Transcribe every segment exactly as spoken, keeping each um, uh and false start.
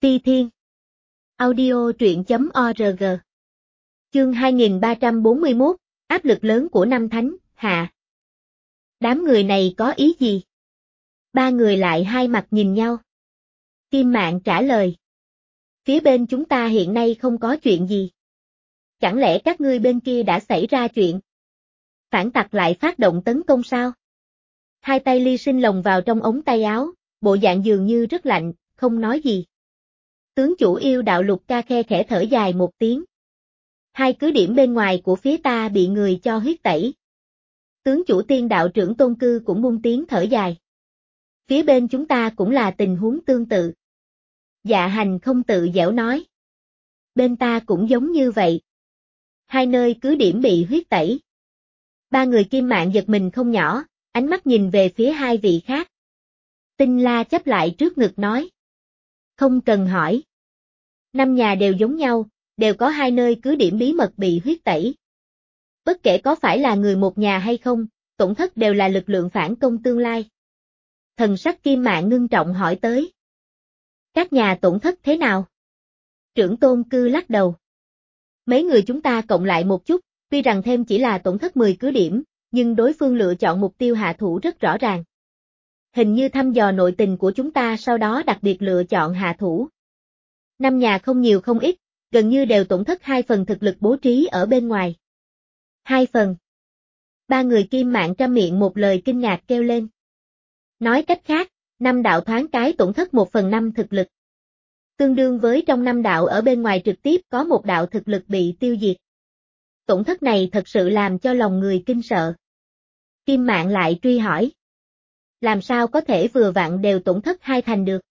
Ti Thiên. Audio truyện chấm org. Chương hai nghìn ba trăm bốn mươi mốt, áp lực lớn của năm thánh, hạ. Đám người này có ý gì? Ba người lại hai mặt nhìn nhau. Kim Mạn trả lời. Phía bên chúng ta hiện nay không có chuyện gì. Chẳng lẽ các ngươi bên kia đã xảy ra chuyện? Phản tặc lại phát động tấn công sao? Hai tay Ly Sinh lồng vào trong ống tay áo, bộ dạng dường như rất lạnh, không nói gì. Tướng chủ yêu đạo Lục Ca khe khẽ thở dài một tiếng. Hai cứ điểm bên ngoài của phía ta bị người cho huyết tẩy. Tướng chủ tiên đạo trưởng Tôn Cư cũng buông tiếng thở dài. Phía bên chúng ta cũng là tình huống tương tự. Dạ Hành không tự dẻo nói. Bên ta cũng giống như vậy. Hai nơi cứ điểm bị huyết tẩy. Ba người Kim Mạn giật mình không nhỏ, ánh mắt nhìn về phía hai vị khác. Tinh La chấp lại trước ngực nói. Không cần hỏi. Năm nhà đều giống nhau, đều có hai nơi cứ điểm bí mật bị huyết tẩy. Bất kể có phải là người một nhà hay không, tổn thất đều là lực lượng phản công tương lai. Thần sắc Kim Mạn ngưng trọng hỏi tới. Các nhà tổn thất thế nào? Trưởng Tôn Cư lắc đầu. Mấy người chúng ta cộng lại một chút, tuy rằng thêm chỉ là tổn thất mười cứ điểm, nhưng đối phương lựa chọn mục tiêu hạ thủ rất rõ ràng. Hình như thăm dò nội tình của chúng ta sau đó đặc biệt lựa chọn hạ thủ. Năm nhà không nhiều không ít, gần như đều tổn thất hai phần thực lực bố trí ở bên ngoài. Hai phần. Ba người Kim Mạn trăm miệng một lời kinh ngạc kêu lên. Nói cách khác, năm đạo thoáng cái tổn thất một phần năm thực lực. Tương đương với trong năm đạo ở bên ngoài trực tiếp có một đạo thực lực bị tiêu diệt. Tổn thất này thật sự làm cho lòng người kinh sợ. Kim Mạn lại truy hỏi. Làm sao có thể vừa vặn đều tổn thất hai thành được?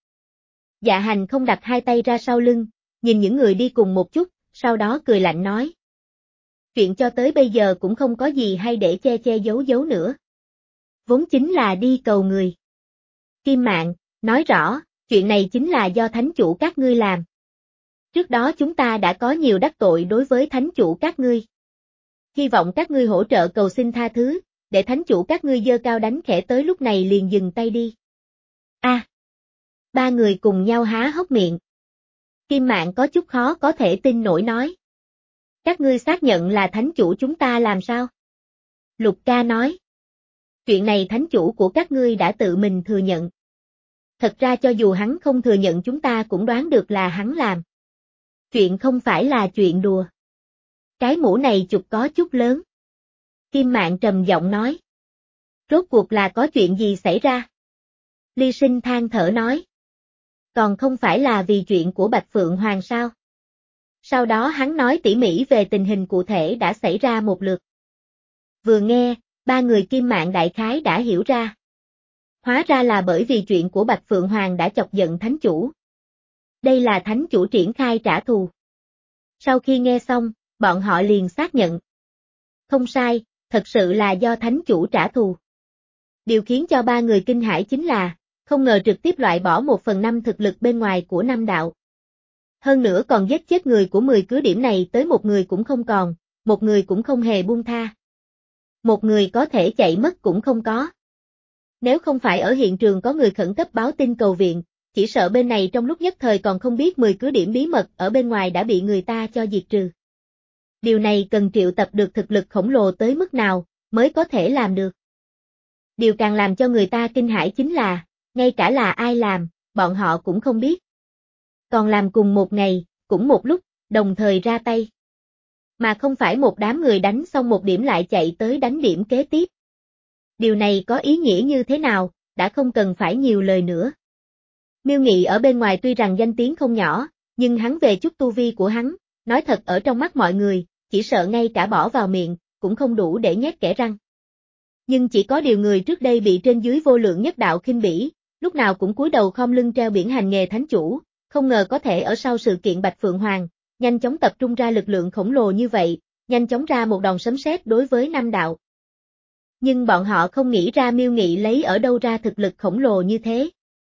Dạ Hành không đặt hai tay ra sau lưng, nhìn những người đi cùng một chút, sau đó cười lạnh nói. Chuyện cho tới bây giờ cũng không có gì hay để che che giấu giấu nữa. Vốn chính là đi cầu người. Kim Mạn, nói rõ, chuyện này chính là do thánh chủ các ngươi làm. Trước đó chúng ta đã có nhiều đắc tội đối với thánh chủ các ngươi. Hy vọng các ngươi hỗ trợ cầu xin tha thứ, để thánh chủ các ngươi giơ cao đánh khẽ tới lúc này liền dừng tay đi. A. À, ba người cùng nhau há hốc miệng. Kim Mạn có chút khó có thể tin nổi nói. Các ngươi xác nhận là thánh chủ chúng ta làm sao? Lục Ca nói. Chuyện này thánh chủ của các ngươi đã tự mình thừa nhận. Thật ra cho dù hắn không thừa nhận chúng ta cũng đoán được là hắn làm. Chuyện không phải là chuyện đùa. Cái mũ này chụp có chút lớn. Kim Mạn trầm giọng nói. Rốt cuộc là có chuyện gì xảy ra? Ly Sinh than thở nói. Còn không phải là vì chuyện của Bạch Phượng Hoàng sao? Sau đó hắn nói tỉ mỉ về tình hình cụ thể đã xảy ra một lượt. Vừa nghe, ba người Kim Mạn đại khái đã hiểu ra. Hóa ra là bởi vì chuyện của Bạch Phượng Hoàng đã chọc giận thánh chủ. Đây là thánh chủ triển khai trả thù. Sau khi nghe xong, bọn họ liền xác nhận. Không sai, thật sự là do thánh chủ trả thù. Điều khiến cho ba người kinh hãi chính là, không ngờ trực tiếp loại bỏ một phần năm thực lực bên ngoài của năm đạo. Hơn nữa còn giết chết người của mười cứ điểm này tới một người cũng không còn, một người cũng không hề buông tha. Một người có thể chạy mất cũng không có. Nếu không phải ở hiện trường có người khẩn cấp báo tin cầu viện, chỉ sợ bên này trong lúc nhất thời còn không biết mười cứ điểm bí mật ở bên ngoài đã bị người ta cho diệt trừ. Điều này cần triệu tập được thực lực khổng lồ tới mức nào mới có thể làm được. Điều càng làm cho người ta kinh hãi chính là, ngay cả là ai làm, bọn họ cũng không biết. Còn làm cùng một ngày, cũng một lúc, đồng thời ra tay. Mà không phải một đám người đánh xong một điểm lại chạy tới đánh điểm kế tiếp. Điều này có ý nghĩa như thế nào, đã không cần phải nhiều lời nữa. Miêu Nghị ở bên ngoài tuy rằng danh tiếng không nhỏ, nhưng hắn về chút tu vi của hắn, nói thật ở trong mắt mọi người, chỉ sợ ngay cả bỏ vào miệng, cũng không đủ để nhét kẽ răng. Nhưng chỉ có điều người trước đây bị trên dưới vô lượng nhất đạo khinh bỉ, lúc nào cũng cúi đầu khom lưng treo biển hành nghề thánh chủ, không ngờ có thể ở sau sự kiện Bạch Phượng Hoàng, nhanh chóng tập trung ra lực lượng khổng lồ như vậy, nhanh chóng ra một đòn sấm sét đối với năm đạo. Nhưng bọn họ không nghĩ ra Miêu Nghị lấy ở đâu ra thực lực khổng lồ như thế.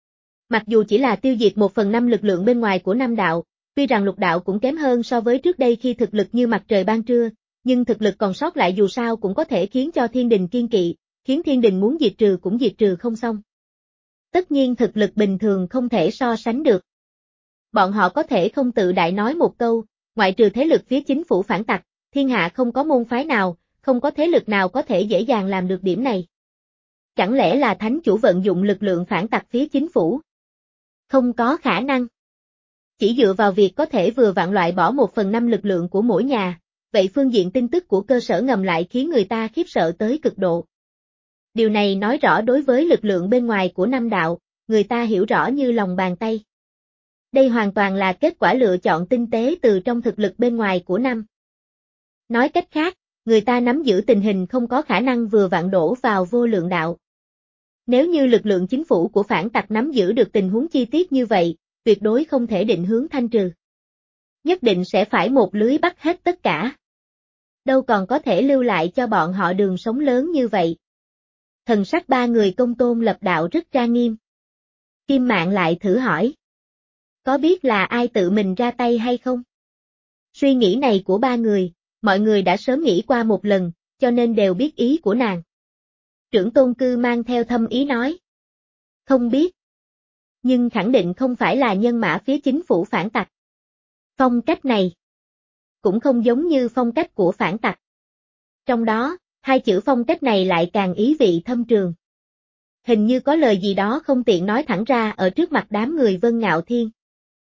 Mặc dù chỉ là tiêu diệt một phần năm lực lượng bên ngoài của năm đạo, tuy rằng lục đạo cũng kém hơn so với trước đây khi thực lực như mặt trời ban trưa, nhưng thực lực còn sót lại dù sao cũng có thể khiến cho thiên đình kiên kỵ, khiến thiên đình muốn diệt trừ cũng diệt trừ không xong. Tất nhiên thực lực bình thường không thể so sánh được. Bọn họ có thể không tự đại nói một câu, ngoại trừ thế lực phía chính phủ phản tặc, thiên hạ không có môn phái nào, không có thế lực nào có thể dễ dàng làm được điểm này. Chẳng lẽ là thánh chủ vận dụng lực lượng phản tặc phía chính phủ? Không có khả năng. Chỉ dựa vào việc có thể vừa vặn loại bỏ một phần năm lực lượng của mỗi nhà, vậy phương diện tin tức của cơ sở ngầm lại khiến người ta khiếp sợ tới cực độ. Điều này nói rõ đối với lực lượng bên ngoài của năm đạo, người ta hiểu rõ như lòng bàn tay. Đây hoàn toàn là kết quả lựa chọn tinh tế từ trong thực lực bên ngoài của năm. Nói cách khác, người ta nắm giữ tình hình không có khả năng vừa vặn đổ vào vô lượng đạo. Nếu như lực lượng chính phủ của phản tặc nắm giữ được tình huống chi tiết như vậy, tuyệt đối không thể định hướng thanh trừ. Nhất định sẽ phải một lưới bắt hết tất cả. Đâu còn có thể lưu lại cho bọn họ đường sống lớn như vậy. Thần sắc ba người Công Tôn Lập đạo rất trang nghiêm. Kim Mạn lại thử hỏi. Có biết là ai tự mình ra tay hay không? Suy nghĩ này của ba người, mọi người đã sớm nghĩ qua một lần, cho nên đều biết ý của nàng. Trưởng Tôn Cư mang theo thâm ý nói. Không biết. Nhưng khẳng định không phải là nhân mã phía chính phủ phản tặc. Phong cách này cũng không giống như phong cách của phản tặc. Trong đó, hai chữ phong cách này lại càng ý vị thâm trường. Hình như có lời gì đó không tiện nói thẳng ra ở trước mặt đám người Vân Ngạo Thiên.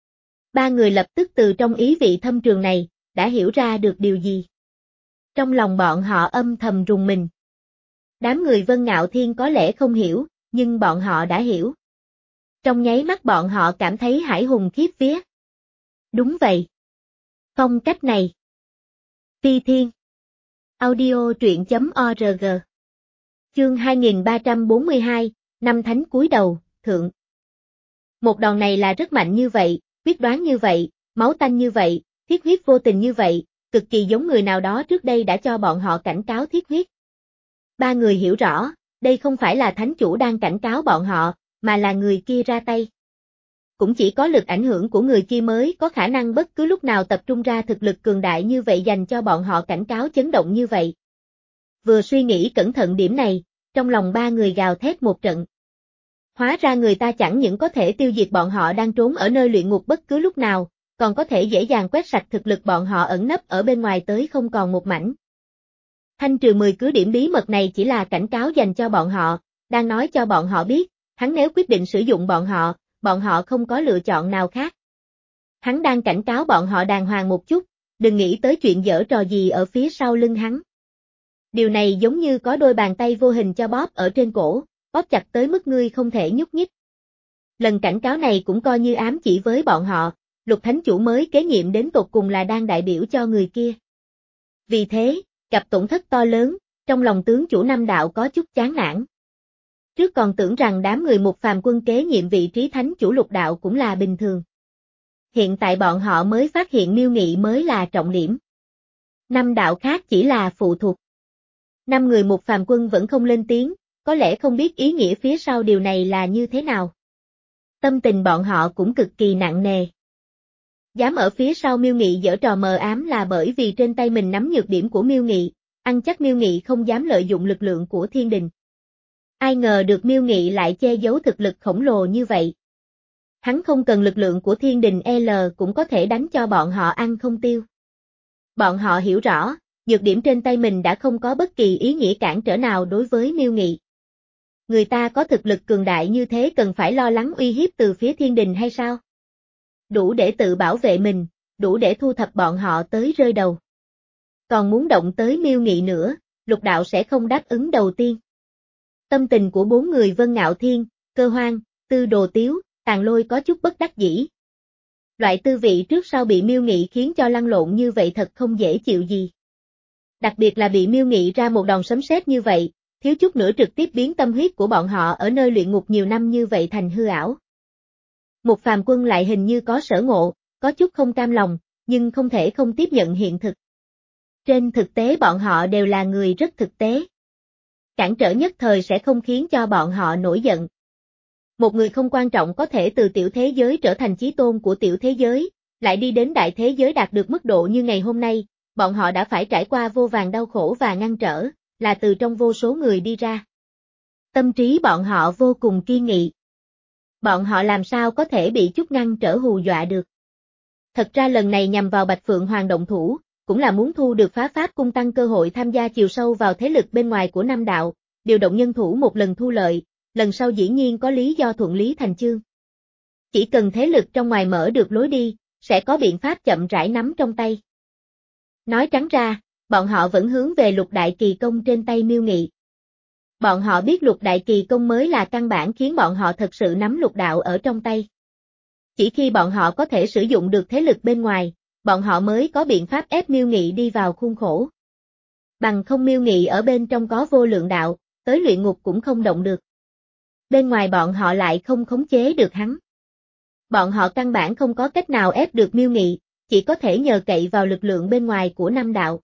Ba người lập tức từ trong ý vị thâm trường này, đã hiểu ra được điều gì. Trong lòng bọn họ âm thầm rùng mình. Đám người Vân Ngạo Thiên có lẽ không hiểu, nhưng bọn họ đã hiểu. Trong nháy mắt bọn họ cảm thấy hải hùng khiếp vía. Đúng vậy. Phong cách này. Phi Thiên. Audio truyện chấm org. Chương hai nghìn ba trăm bốn mươi hai, năm thánh cúi đầu, thượng. Một đòn này là rất mạnh như vậy, quyết đoán như vậy, máu tanh như vậy, thiết huyết vô tình như vậy, cực kỳ giống người nào đó trước đây đã cho bọn họ cảnh cáo thiết huyết. Ba người hiểu rõ, đây không phải là thánh chủ đang cảnh cáo bọn họ, mà là người kia ra tay. Cũng chỉ có lực ảnh hưởng của người kia mới có khả năng bất cứ lúc nào tập trung ra thực lực cường đại như vậy dành cho bọn họ cảnh cáo chấn động như vậy. Vừa suy nghĩ cẩn thận điểm này, trong lòng ba người gào thét một trận. Hóa ra người ta chẳng những có thể tiêu diệt bọn họ đang trốn ở nơi luyện ngục bất cứ lúc nào, còn có thể dễ dàng quét sạch thực lực bọn họ ẩn nấp ở bên ngoài tới không còn một mảnh. Thanh trừ mười cứ điểm bí mật này chỉ là cảnh cáo dành cho bọn họ, đang nói cho bọn họ biết, hắn nếu quyết định sử dụng bọn họ, bọn họ không có lựa chọn nào khác. Hắn đang cảnh cáo bọn họ đàng hoàng một chút, đừng nghĩ tới chuyện giở trò gì ở phía sau lưng hắn. Điều này giống như có đôi bàn tay vô hình cho bóp ở trên cổ, bóp chặt tới mức ngươi không thể nhúc nhích. Lần cảnh cáo này cũng coi như ám chỉ với bọn họ, Lục Thánh Chủ mới kế nhiệm đến tột cùng là đang đại biểu cho người kia. Vì thế, gặp tổn thất to lớn, trong lòng tướng chủ năm đạo có chút chán nản. Trước còn tưởng rằng đám người Mục Phàm quân kế nhiệm vị trí Thánh Chủ Lục đạo cũng là bình thường. Hiện tại bọn họ mới phát hiện Miêu Nghị mới là trọng điểm. Năm đạo khác chỉ là phụ thuộc. Năm người Mục Phàm quân vẫn không lên tiếng, có lẽ không biết ý nghĩa phía sau điều này là như thế nào. Tâm tình bọn họ cũng cực kỳ nặng nề. Dám ở phía sau Miêu Nghị giở trò mờ ám là bởi vì trên tay mình nắm nhược điểm của Miêu Nghị, ăn chắc Miêu Nghị không dám lợi dụng lực lượng của thiên đình. Ai ngờ được Miêu Nghị lại che giấu thực lực khổng lồ như vậy. Hắn không cần lực lượng của thiên đình L cũng có thể đánh cho bọn họ ăn không tiêu. Bọn họ hiểu rõ, nhược điểm trên tay mình đã không có bất kỳ ý nghĩa cản trở nào đối với Miêu Nghị. Người ta có thực lực cường đại như thế cần phải lo lắng uy hiếp từ phía thiên đình hay sao? Đủ để tự bảo vệ mình, đủ để thu thập bọn họ tới rơi đầu. Còn muốn động tới Miêu Nghị nữa, Lục đạo sẽ không đáp ứng đầu tiên. Tâm tình của bốn người Vân Ngạo Thiên, Cơ Hoang, Tư Đồ Tiếu, Tàn Lôi có chút bất đắc dĩ. Loại tư vị trước sau bị Miêu Nghị khiến cho lăn lộn như vậy thật không dễ chịu gì. Đặc biệt là bị Miêu Nghị ra một đòn sấm sét như vậy, thiếu chút nữa trực tiếp biến tâm huyết của bọn họ ở nơi luyện ngục nhiều năm như vậy thành hư ảo. Một Phàm quân lại hình như có sở ngộ, có chút không cam lòng, nhưng không thể không tiếp nhận hiện thực. Trên thực tế bọn họ đều là người rất thực tế. Cản trở nhất thời sẽ không khiến cho bọn họ nổi giận. Một người không quan trọng có thể từ tiểu thế giới trở thành chí tôn của tiểu thế giới, lại đi đến đại thế giới đạt được mức độ như ngày hôm nay, bọn họ đã phải trải qua vô vàn đau khổ và ngăn trở, là từ trong vô số người đi ra. Tâm trí bọn họ vô cùng kiên nghị. Bọn họ làm sao có thể bị chút ngăn trở hù dọa được. Thật ra lần này nhằm vào Bạch Phượng Hoàng động thủ, cũng là muốn thu được Phá Pháp Cung tăng cơ hội tham gia chiều sâu vào thế lực bên ngoài của Nam đạo, điều động nhân thủ một lần thu lợi, lần sau dĩ nhiên có lý do thuận lý thành chương. Chỉ cần thế lực trong ngoài mở được lối đi, sẽ có biện pháp chậm rãi nắm trong tay. Nói trắng ra, bọn họ vẫn hướng về lục đại kỳ công trên tay Miêu Nghị. Bọn họ biết lục đại kỳ công mới là căn bản khiến bọn họ thật sự nắm lục đạo ở trong tay. Chỉ khi bọn họ có thể sử dụng được thế lực bên ngoài, bọn họ mới có biện pháp ép Miêu Nghị đi vào khuôn khổ. Bằng không Miêu Nghị ở bên trong có vô lượng đạo, tới luyện ngục cũng không động được. Bên ngoài bọn họ lại không khống chế được hắn. Bọn họ căn bản không có cách nào ép được Miêu Nghị, chỉ có thể nhờ cậy vào lực lượng bên ngoài của Nam đạo.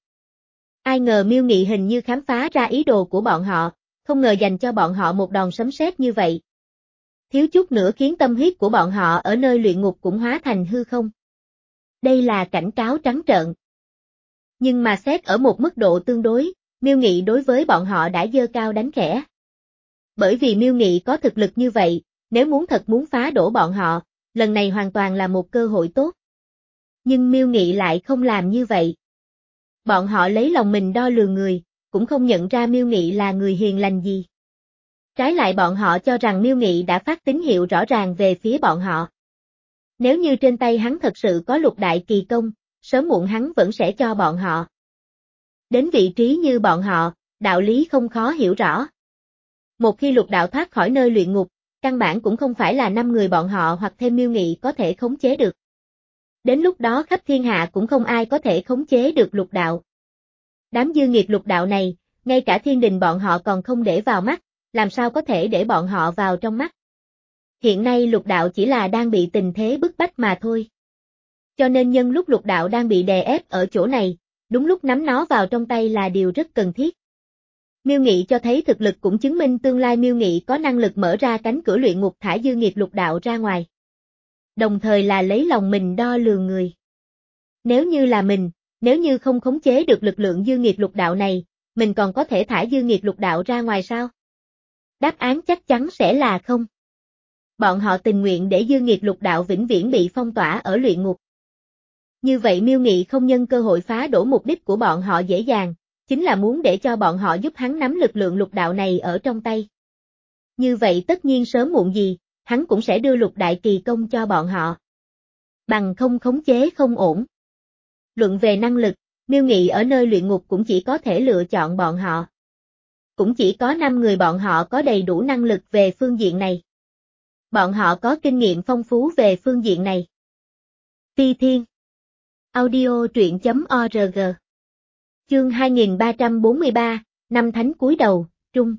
Ai ngờ Miêu Nghị hình như khám phá ra ý đồ của bọn họ, không ngờ dành cho bọn họ một đòn sấm sét như vậy. Thiếu chút nữa khiến tâm huyết của bọn họ ở nơi luyện ngục cũng hóa thành hư không. Đây là cảnh cáo trắng trợn. Nhưng mà xét ở một mức độ tương đối, Miêu Nghị đối với bọn họ đã giơ cao đánh khẽ. Bởi vì Miêu Nghị có thực lực như vậy, nếu muốn thật muốn phá đổ bọn họ, lần này hoàn toàn là một cơ hội tốt. Nhưng Miêu Nghị lại không làm như vậy. Bọn họ lấy lòng mình đo lường người, cũng không nhận ra Miêu Nghị là người hiền lành gì. Trái lại bọn họ cho rằng Miêu Nghị đã phát tín hiệu rõ ràng về phía bọn họ. Nếu như trên tay hắn thật sự có lục đại kỳ công, sớm muộn hắn vẫn sẽ cho bọn họ. Đến vị trí như bọn họ, đạo lý không khó hiểu rõ. Một khi lục đạo thoát khỏi nơi luyện ngục, căn bản cũng không phải là năm người bọn họ hoặc thêm Miêu Nghị có thể khống chế được. Đến lúc đó khắp thiên hạ cũng không ai có thể khống chế được lục đạo. Đám dư nghiệt lục đạo này, ngay cả thiên đình bọn họ còn không để vào mắt, làm sao có thể để bọn họ vào trong mắt. Hiện nay lục đạo chỉ là đang bị tình thế bức bách mà thôi. Cho nên nhân lúc lục đạo đang bị đè ép ở chỗ này, đúng lúc nắm nó vào trong tay là điều rất cần thiết. Miêu Nghị cho thấy thực lực cũng chứng minh tương lai Miêu Nghị có năng lực mở ra cánh cửa luyện ngục thả dư nghiệt lục đạo ra ngoài. Đồng thời là lấy lòng mình đo lường người. Nếu như là mình, nếu như không khống chế được lực lượng dư nghiệt lục đạo này, mình còn có thể thả dư nghiệt lục đạo ra ngoài sao? Đáp án chắc chắn sẽ là không. Bọn họ tình nguyện để dư nghiệt lục đạo vĩnh viễn bị phong tỏa ở luyện ngục. Như vậy Miêu Nghị không nhân cơ hội phá đổ mục đích của bọn họ dễ dàng, chính là muốn để cho bọn họ giúp hắn nắm lực lượng lục đạo này ở trong tay. Như vậy tất nhiên sớm muộn gì, hắn cũng sẽ đưa lục đại kỳ công cho bọn họ. Bằng không khống chế không ổn. Luận về năng lực, Miêu Nghị ở nơi luyện ngục cũng chỉ có thể lựa chọn bọn họ. Cũng chỉ có năm người bọn họ có đầy đủ năng lực về phương diện này. Bọn họ có kinh nghiệm phong phú về phương diện này. Phi Thiên Audio truyện chấm org Chương hai nghìn ba trăm bốn mươi ba, Năm Thánh cúi đầu, Trung.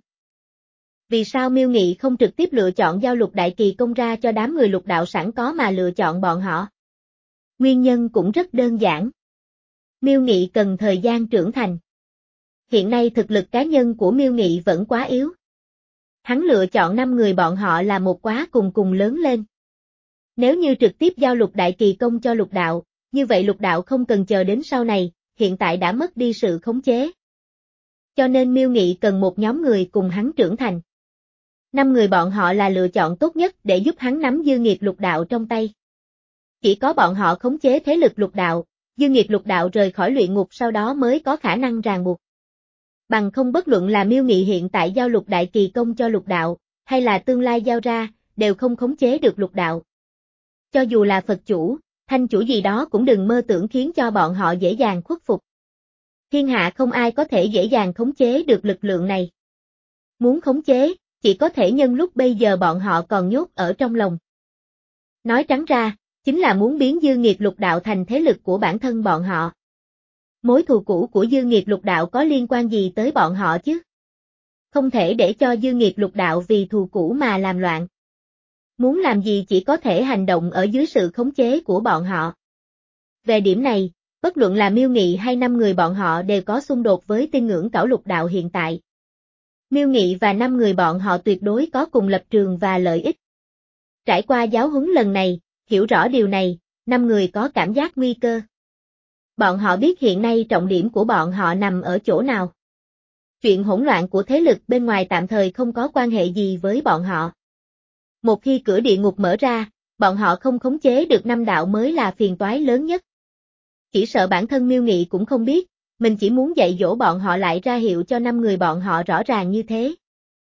Vì sao Miêu Nghị không trực tiếp lựa chọn giao lục đại kỳ công ra cho đám người lục đạo sẵn có mà lựa chọn bọn họ? Nguyên nhân cũng rất đơn giản. Miêu Nghị cần thời gian trưởng thành. Hiện nay thực lực cá nhân của Miêu Nghị vẫn quá yếu. Hắn lựa chọn năm người bọn họ là một quá cùng cùng lớn lên. Nếu như trực tiếp giao lục đại kỳ công cho lục đạo, như vậy lục đạo không cần chờ đến sau này, hiện tại đã mất đi sự khống chế. Cho nên Miêu Nghị cần một nhóm người cùng hắn trưởng thành. Năm người bọn họ là lựa chọn tốt nhất để giúp hắn nắm dư nghiệt lục đạo trong tay. Chỉ có bọn họ khống chế thế lực lục đạo, dư nghiệt lục đạo rời khỏi luyện ngục sau đó mới có khả năng ràng buộc. Bằng không bất luận là Miêu Nghị hiện tại giao lục đại kỳ công cho lục đạo, hay là tương lai giao ra, đều không khống chế được lục đạo. Cho dù là Phật chủ, Thanh chủ gì đó cũng đừng mơ tưởng khiến cho bọn họ dễ dàng khuất phục. Thiên hạ không ai có thể dễ dàng khống chế được lực lượng này. Muốn khống chế, chỉ có thể nhân lúc bây giờ bọn họ còn nhốt ở trong lòng. Nói trắng ra, chính là muốn biến dư nghiệt lục đạo thành thế lực của bản thân bọn họ. Mối thù cũ của dư nghiệt lục đạo có liên quan gì tới bọn họ chứ? Không thể để cho dư nghiệt lục đạo vì thù cũ mà làm loạn. Muốn làm gì chỉ có thể hành động ở dưới sự khống chế của bọn họ. Về điểm này, bất luận là Miêu Nghị hay năm người bọn họ đều có xung đột với tin ngưỡng cảo lục đạo hiện tại. Miêu Nghị và năm người bọn họ tuyệt đối có cùng lập trường và lợi ích. Trải qua giáo huấn lần này, hiểu rõ điều này, năm người có cảm giác nguy cơ. Bọn họ biết hiện nay trọng điểm của bọn họ nằm ở chỗ nào. Chuyện hỗn loạn của thế lực bên ngoài tạm thời không có quan hệ gì với bọn họ. Một khi cửa địa ngục mở ra, bọn họ không khống chế được năm đạo mới là phiền toái lớn nhất. Chỉ sợ bản thân Miêu Nghị cũng không biết, mình chỉ muốn dạy dỗ bọn họ lại ra hiệu cho năm người bọn họ rõ ràng như thế.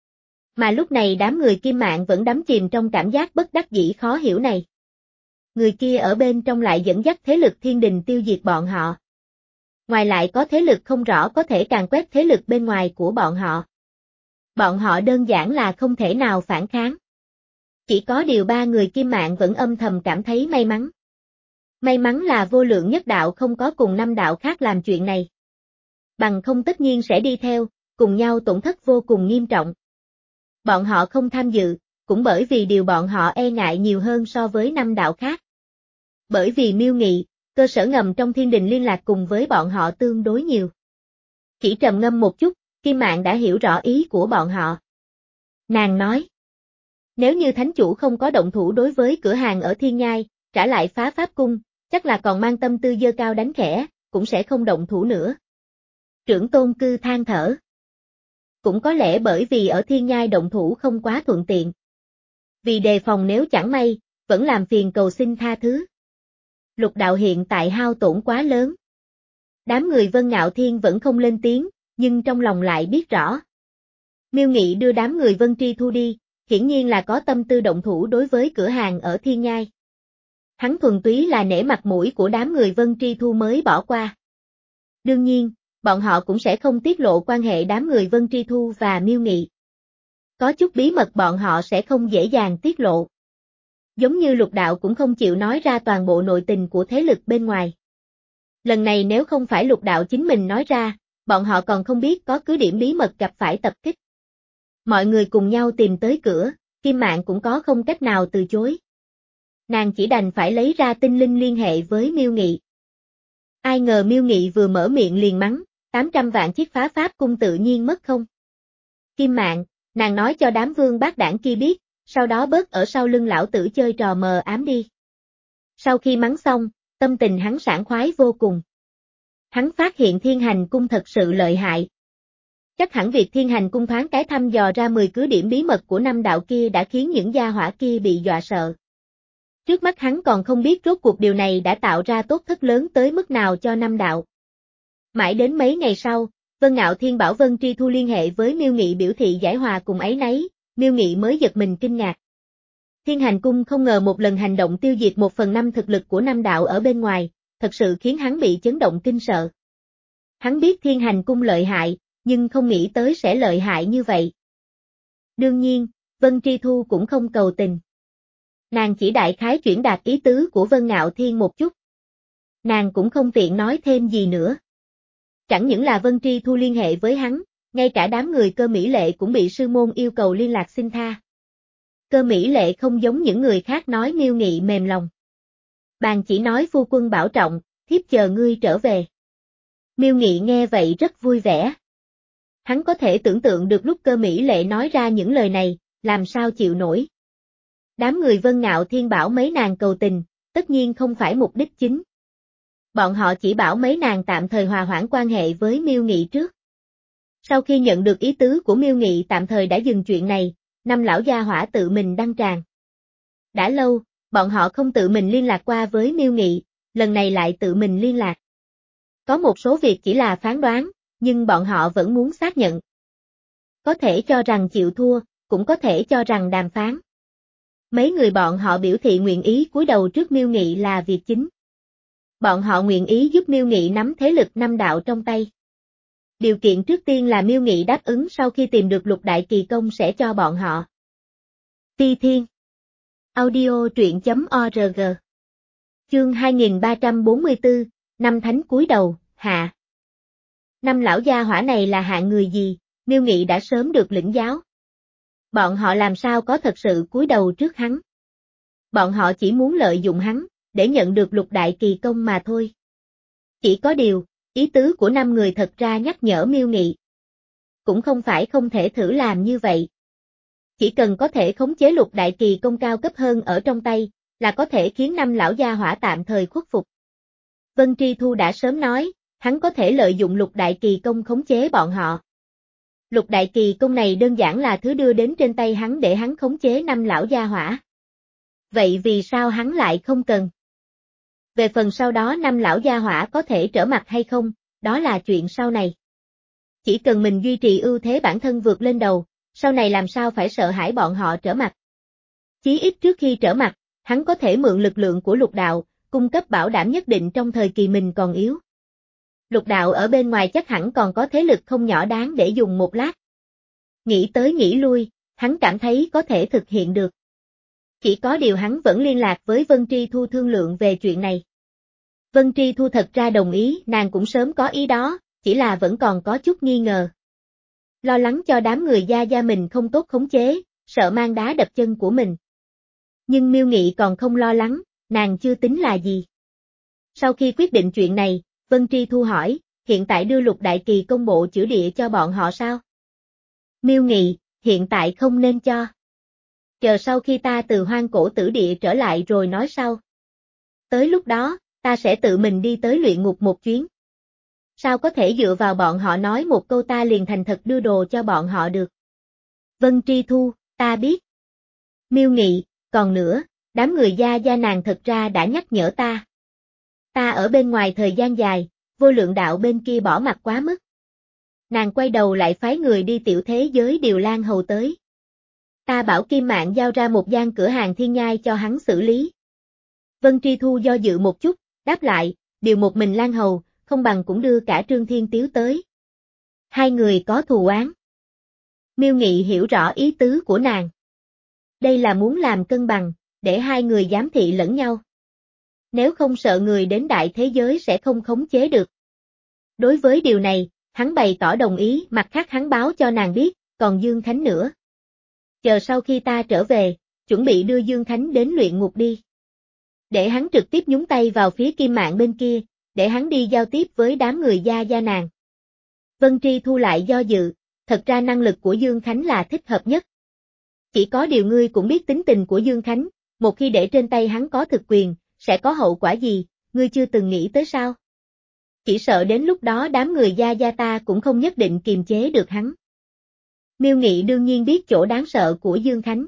Mà lúc này đám người Kim Mạng vẫn đắm chìm trong cảm giác bất đắc dĩ khó hiểu này. Người kia ở bên trong lại dẫn dắt thế lực thiên đình tiêu diệt bọn họ. Ngoài lại có thế lực không rõ có thể càn quét thế lực bên ngoài của bọn họ. Bọn họ đơn giản là không thể nào phản kháng. Chỉ có điều ba người Kim Mạng vẫn âm thầm cảm thấy may mắn. May mắn là vô lượng nhất đạo không có cùng năm đạo khác làm chuyện này. Bằng không tất nhiên sẽ đi theo, cùng nhau tổn thất vô cùng nghiêm trọng. Bọn họ không tham dự, cũng bởi vì điều bọn họ e ngại nhiều hơn so với năm đạo khác. Bởi vì Miêu Nghị, cơ sở ngầm trong thiên đình liên lạc cùng với bọn họ tương đối nhiều. Chỉ trầm ngâm một chút, Kim Mạng đã hiểu rõ ý của bọn họ. Nàng nói, nếu như thánh chủ không có động thủ đối với cửa hàng ở Thiên Nhai, trả lại phá pháp cung, chắc là còn mang tâm tư dơ cao đánh khẽ, cũng sẽ không động thủ nữa. Trưởng Tôn Cư than thở. Cũng có lẽ bởi vì ở Thiên Nhai động thủ không quá thuận tiện. Vì đề phòng nếu chẳng may, vẫn làm phiền cầu xin tha thứ. Lục đạo hiện tại hao tổn quá lớn. Đám người Vân Ngạo Thiên vẫn không lên tiếng, nhưng trong lòng lại biết rõ. Miêu Nghị đưa đám người Vân Tri Thu đi, hiển nhiên là có tâm tư động thủ đối với cửa hàng ở Thiên Nhai. Hắn thuần túy là nể mặt mũi của đám người Vân Tri Thu mới bỏ qua. Đương nhiên, bọn họ cũng sẽ không tiết lộ quan hệ đám người Vân Tri Thu và Miêu Nghị. Có chút bí mật bọn họ sẽ không dễ dàng tiết lộ. Giống như Lục Đạo cũng không chịu nói ra toàn bộ nội tình của thế lực bên ngoài. Lần này nếu không phải Lục Đạo chính mình nói ra, bọn họ còn không biết có cứ điểm bí mật gặp phải tập kích. Mọi người cùng nhau tìm tới cửa, Kim Mạng cũng có không cách nào từ chối. Nàng chỉ đành phải lấy ra tinh linh liên hệ với Miêu Nghị. Ai ngờ Miêu Nghị vừa mở miệng liền mắng, tám trăm vạn chiếc phá pháp cung tự nhiên mất không. Kim Mạng, nàng nói cho đám vương bác đảng kia biết, sau đó bớt ở sau lưng lão tử chơi trò mờ ám đi. Sau khi mắng xong, tâm tình hắn sảng khoái vô cùng. Hắn phát hiện Thiên Hành Cung thật sự lợi hại. Chắc hẳn việc Thiên Hành Cung thoáng cái thăm dò ra mười cứ điểm bí mật của năm đạo kia đã khiến những gia hỏa kia bị dọa sợ. Trước mắt hắn còn không biết rốt cuộc điều này đã tạo ra tổn thất lớn tới mức nào cho năm đạo. Mãi đến mấy ngày sau, Vân Ngạo Thiên bảo Vân Tri Thu liên hệ với Miêu Nghị biểu thị giải hòa cùng ấy nấy, Miêu Nghị mới giật mình kinh ngạc. Thiên Hành Cung không ngờ một lần hành động tiêu diệt một phần năm thực lực của năm đạo ở bên ngoài, thật sự khiến hắn bị chấn động kinh sợ. Hắn biết Thiên Hành Cung lợi hại, nhưng không nghĩ tới sẽ lợi hại như vậy. Đương nhiên, Vân Tri Thu cũng không cầu tình. Nàng chỉ đại khái chuyển đạt ý tứ của Vân Ngạo Thiên một chút. Nàng cũng không tiện nói thêm gì nữa. Chẳng những là Vân Tri Thu liên hệ với hắn, ngay cả đám người Cơ Mỹ Lệ cũng bị sư môn yêu cầu liên lạc xin tha. Cơ Mỹ Lệ không giống những người khác nói Miêu Nghị mềm lòng. Nàng chỉ nói phu quân bảo trọng, thiếp chờ ngươi trở về. Miêu Nghị nghe vậy rất vui vẻ. Hắn có thể tưởng tượng được lúc Cơ Mỹ Lệ nói ra những lời này, làm sao chịu nổi. Đám người Vân Ngạo Thiên bảo mấy nàng cầu tình, tất nhiên không phải mục đích chính. Bọn họ chỉ bảo mấy nàng tạm thời hòa hoãn quan hệ với Miêu Nghị trước. Sau khi nhận được ý tứ của Miêu Nghị tạm thời đã dừng chuyện này, năm lão gia hỏa tự mình đăng tràng. Đã lâu, bọn họ không tự mình liên lạc qua với Miêu Nghị, lần này lại tự mình liên lạc. Có một số việc chỉ là phán đoán, nhưng bọn họ vẫn muốn xác nhận. Có thể cho rằng chịu thua, cũng có thể cho rằng đàm phán. Mấy người bọn họ biểu thị nguyện ý cúi đầu trước Miêu Nghị là việc chính. Bọn họ nguyện ý giúp Miêu Nghị nắm thế lực năm đạo trong tay. Điều kiện trước tiên là Miêu Nghị đáp ứng sau khi tìm được lục đại kỳ công sẽ cho bọn họ. Ti Thiên Audio truyện chấm org Chương hai nghìn ba trăm bốn mươi tư, Năm Thánh cúi đầu, hạ. Năm lão gia hỏa này là hạng người gì, Miêu Nghị đã sớm được lĩnh giáo. Bọn họ làm sao có thật sự cúi đầu trước hắn. Bọn họ chỉ muốn lợi dụng hắn, để nhận được lục đại kỳ công mà thôi. Chỉ có điều, ý tứ của năm người thật ra nhắc nhở Miêu Nghị. Cũng không phải không thể thử làm như vậy. Chỉ cần có thể khống chế lục đại kỳ công cao cấp hơn ở trong tay, là có thể khiến năm lão gia hỏa tạm thời khuất phục. Vân Tri Thu đã sớm nói, hắn có thể lợi dụng lục đại kỳ công khống chế bọn họ. Lục đại kỳ công này đơn giản là thứ đưa đến trên tay hắn để hắn khống chế năm lão gia hỏa. Vậy vì sao hắn lại không cần? Về phần sau đó năm lão gia hỏa có thể trở mặt hay không, đó là chuyện sau này. Chỉ cần mình duy trì ưu thế bản thân vượt lên đầu, sau này làm sao phải sợ hãi bọn họ trở mặt. Chí ít trước khi trở mặt, hắn có thể mượn lực lượng của lục đạo, cung cấp bảo đảm nhất định trong thời kỳ mình còn yếu. Lục đạo ở bên ngoài chắc hẳn còn có thế lực không nhỏ đáng để dùng một lát. Nghĩ tới nghĩ lui, hắn cảm thấy có thể thực hiện được. Chỉ có điều hắn vẫn liên lạc với Vân Tri Thu thương lượng về chuyện này. Vân Tri Thu thật ra đồng ý, nàng cũng sớm có ý đó, chỉ là vẫn còn có chút nghi ngờ. Lo lắng cho đám người gia gia mình không tốt khống chế, sợ mang đá đập chân của mình. Nhưng Miêu Nghị còn không lo lắng, nàng chưa tính là gì. Sau khi quyết định chuyện này, Vân Tri Thu hỏi, hiện tại đưa Lục Đại Kỳ công bộ chữa địa cho bọn họ sao? Miêu Nghị, hiện tại không nên cho. Chờ sau khi ta từ hoang cổ tử địa trở lại rồi nói sau. Tới lúc đó, ta sẽ tự mình đi tới luyện ngục một chuyến. Sao có thể dựa vào bọn họ nói một câu ta liền thành thật đưa đồ cho bọn họ được? Vân Tri Thu, ta biết. Miêu Nghị, còn nữa, đám người gia gia nàng thật ra đã nhắc nhở ta. Ta ở bên ngoài thời gian dài, vô lượng đạo bên kia bỏ mặt quá mức. Nàng quay đầu lại phái người đi tiểu thế giới điều Lan Hầu tới. Ta bảo Kim Mạn giao ra một gian cửa hàng thiên nhai cho hắn xử lý. Vân Tri Thu do dự một chút, đáp lại, điều một mình Lan Hầu, không bằng cũng đưa cả Trương Thiên Tiếu tới. Hai người có thù oán. Miêu Nghị hiểu rõ ý tứ của nàng. Đây là muốn làm cân bằng, để hai người giám thị lẫn nhau. Nếu không sợ người đến đại thế giới sẽ không khống chế được. Đối với điều này, hắn bày tỏ đồng ý, mặt khác hắn báo cho nàng biết, còn Dương Khánh nữa. Chờ sau khi ta trở về, chuẩn bị đưa Dương Khánh đến luyện ngục đi. Để hắn trực tiếp nhúng tay vào phía Kim Mạn bên kia, để hắn đi giao tiếp với đám người gia gia nàng. Vân Tri Thu lại do dự, thật ra năng lực của Dương Khánh là thích hợp nhất. Chỉ có điều ngươi cũng biết tính tình của Dương Khánh, một khi để trên tay hắn có thực quyền, sẽ có hậu quả gì, ngươi chưa từng nghĩ tới sao? Chỉ sợ đến lúc đó đám người gia gia ta cũng không nhất định kiềm chế được hắn. Miêu Nghị đương nhiên biết chỗ đáng sợ của Dương Khánh.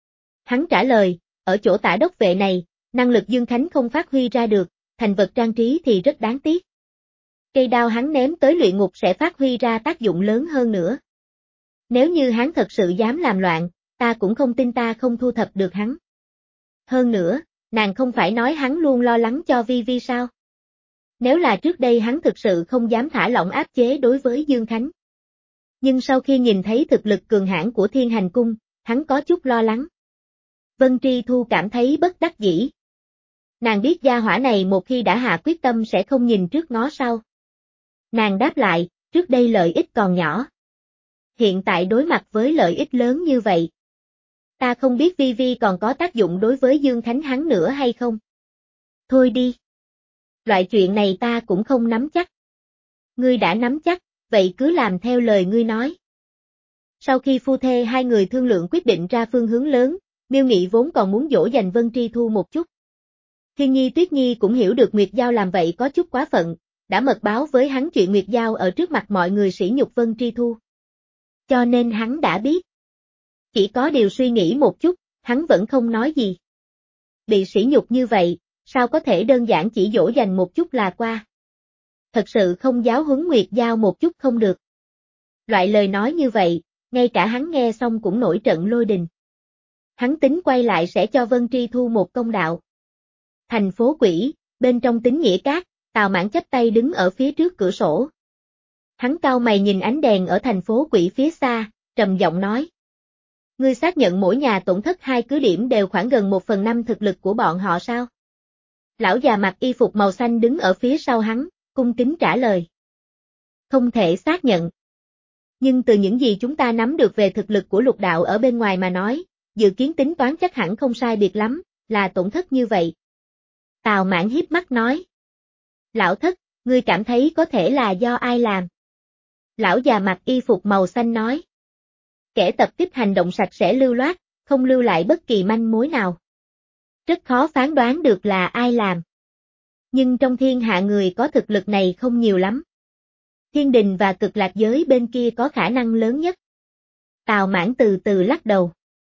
Hắn trả lời, ở chỗ tả đốc vệ này, năng lực Dương Khánh không phát huy ra được, thành vật trang trí thì rất đáng tiếc. Cây đao hắn ném tới luyện ngục sẽ phát huy ra tác dụng lớn hơn nữa. Nếu như hắn thật sự dám làm loạn, ta cũng không tin ta không thu thập được hắn. Hơn nữa, nàng không phải nói hắn luôn lo lắng cho Vi Vi sao? Nếu là trước đây hắn thực sự không dám thả lỏng áp chế đối với Dương Khánh. Nhưng sau khi nhìn thấy thực lực cường hãn của Thiên Hành Cung, hắn có chút lo lắng. Vân Tri Thu cảm thấy bất đắc dĩ. Nàng biết gia hỏa này một khi đã hạ quyết tâm sẽ không nhìn trước ngó sau. Nàng đáp lại, trước đây lợi ích còn nhỏ. Hiện tại đối mặt với lợi ích lớn như vậy. Ta không biết Vi Vi còn có tác dụng đối với Dương Khánh hắn nữa hay không. Thôi đi. Loại chuyện này ta cũng không nắm chắc. Ngươi đã nắm chắc, vậy cứ làm theo lời ngươi nói. Sau khi phu thê hai người thương lượng quyết định ra phương hướng lớn, Miêu Nghị vốn còn muốn dỗ dành Vân Tri Thu một chút. Thiên Nhi Tuyết Nhi cũng hiểu được Nguyệt Giao làm vậy có chút quá phận, đã mật báo với hắn chuyện Nguyệt Giao ở trước mặt mọi người sỉ nhục Vân Tri Thu. Cho nên hắn đã biết. Chỉ có điều suy nghĩ một chút, hắn vẫn không nói gì. Bị sỉ nhục như vậy, sao có thể đơn giản chỉ dỗ dành một chút là qua. Thật sự không giáo huấn Nguyệt Giao một chút không được. Loại lời nói như vậy, ngay cả hắn nghe xong cũng nổi trận lôi đình. Hắn tính quay lại sẽ cho Vân Tri Thu một công đạo. Thành phố Quỷ, bên trong Tín Nghĩa Cát, Tào Mãn chắp tay đứng ở phía trước cửa sổ. Hắn cau mày nhìn ánh đèn ở thành phố Quỷ phía xa, trầm giọng nói. Ngươi xác nhận mỗi nhà tổn thất hai cứ điểm đều khoảng gần một phần năm thực lực của bọn họ sao? Lão già mặc y phục màu xanh đứng ở phía sau hắn, cung kính trả lời. Không thể xác nhận. Nhưng từ những gì chúng ta nắm được về thực lực của lục đạo ở bên ngoài mà nói, dự kiến tính toán chắc hẳn không sai biệt lắm, là tổn thất như vậy. Tào Mãn hiếp mắt nói. Lão thất, ngươi cảm thấy có thể là do ai làm? Lão già mặc y phục màu xanh nói. Kẻ tập kích hành động sạch sẽ lưu loát, không lưu lại bất kỳ manh mối nào. Rất khó phán đoán được là ai làm. Nhưng trong thiên hạ người có thực lực này không nhiều lắm. Thiên đình và cực lạc giới bên kia có khả năng lớn nhất. Tào Mãn từ từ lắc đầu.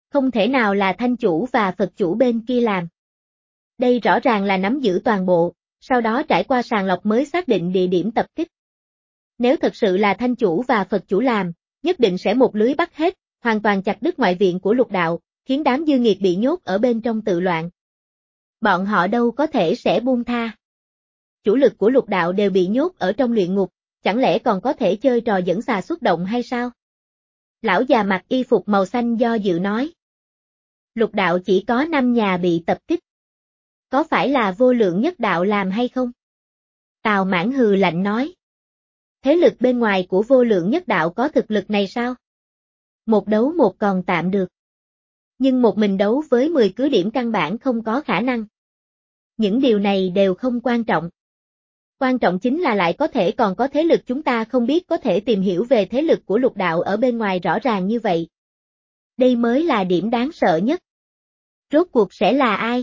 Không thể nào là Thanh chủ và Phật chủ bên kia làm. Đây rõ ràng là nắm giữ toàn bộ, sau đó trải qua sàng lọc mới xác định địa điểm tập kích. Nếu thật sự là Thanh chủ và Phật chủ làm, nhất định sẽ một lưới bắt hết, hoàn toàn chặt đứt ngoại viện của lục đạo, khiến đám dư nghiệt bị nhốt ở bên trong tự loạn. Bọn họ đâu có thể sẽ buông tha. Chủ lực của lục đạo đều bị nhốt ở trong luyện ngục, chẳng lẽ còn có thể chơi trò dẫn xà xuất động hay sao? Lão già mặc y phục màu xanh do dự nói. Lục đạo chỉ có năm nhà bị tập kích. Có phải là vô lượng nhất đạo làm hay không? Tào Mãn hừ lạnh nói. Thế lực bên ngoài của vô lượng nhất đạo có thực lực này sao? Một đấu một còn tạm được. Nhưng một mình đấu với mười cứ điểm căn bản không có khả năng. Những điều này đều không quan trọng. Quan trọng chính là lại có thể còn có thế lực chúng ta không biết có thể tìm hiểu về thế lực của lục đạo ở bên ngoài rõ ràng như vậy. Đây mới là điểm đáng sợ nhất. Rốt cuộc sẽ là ai?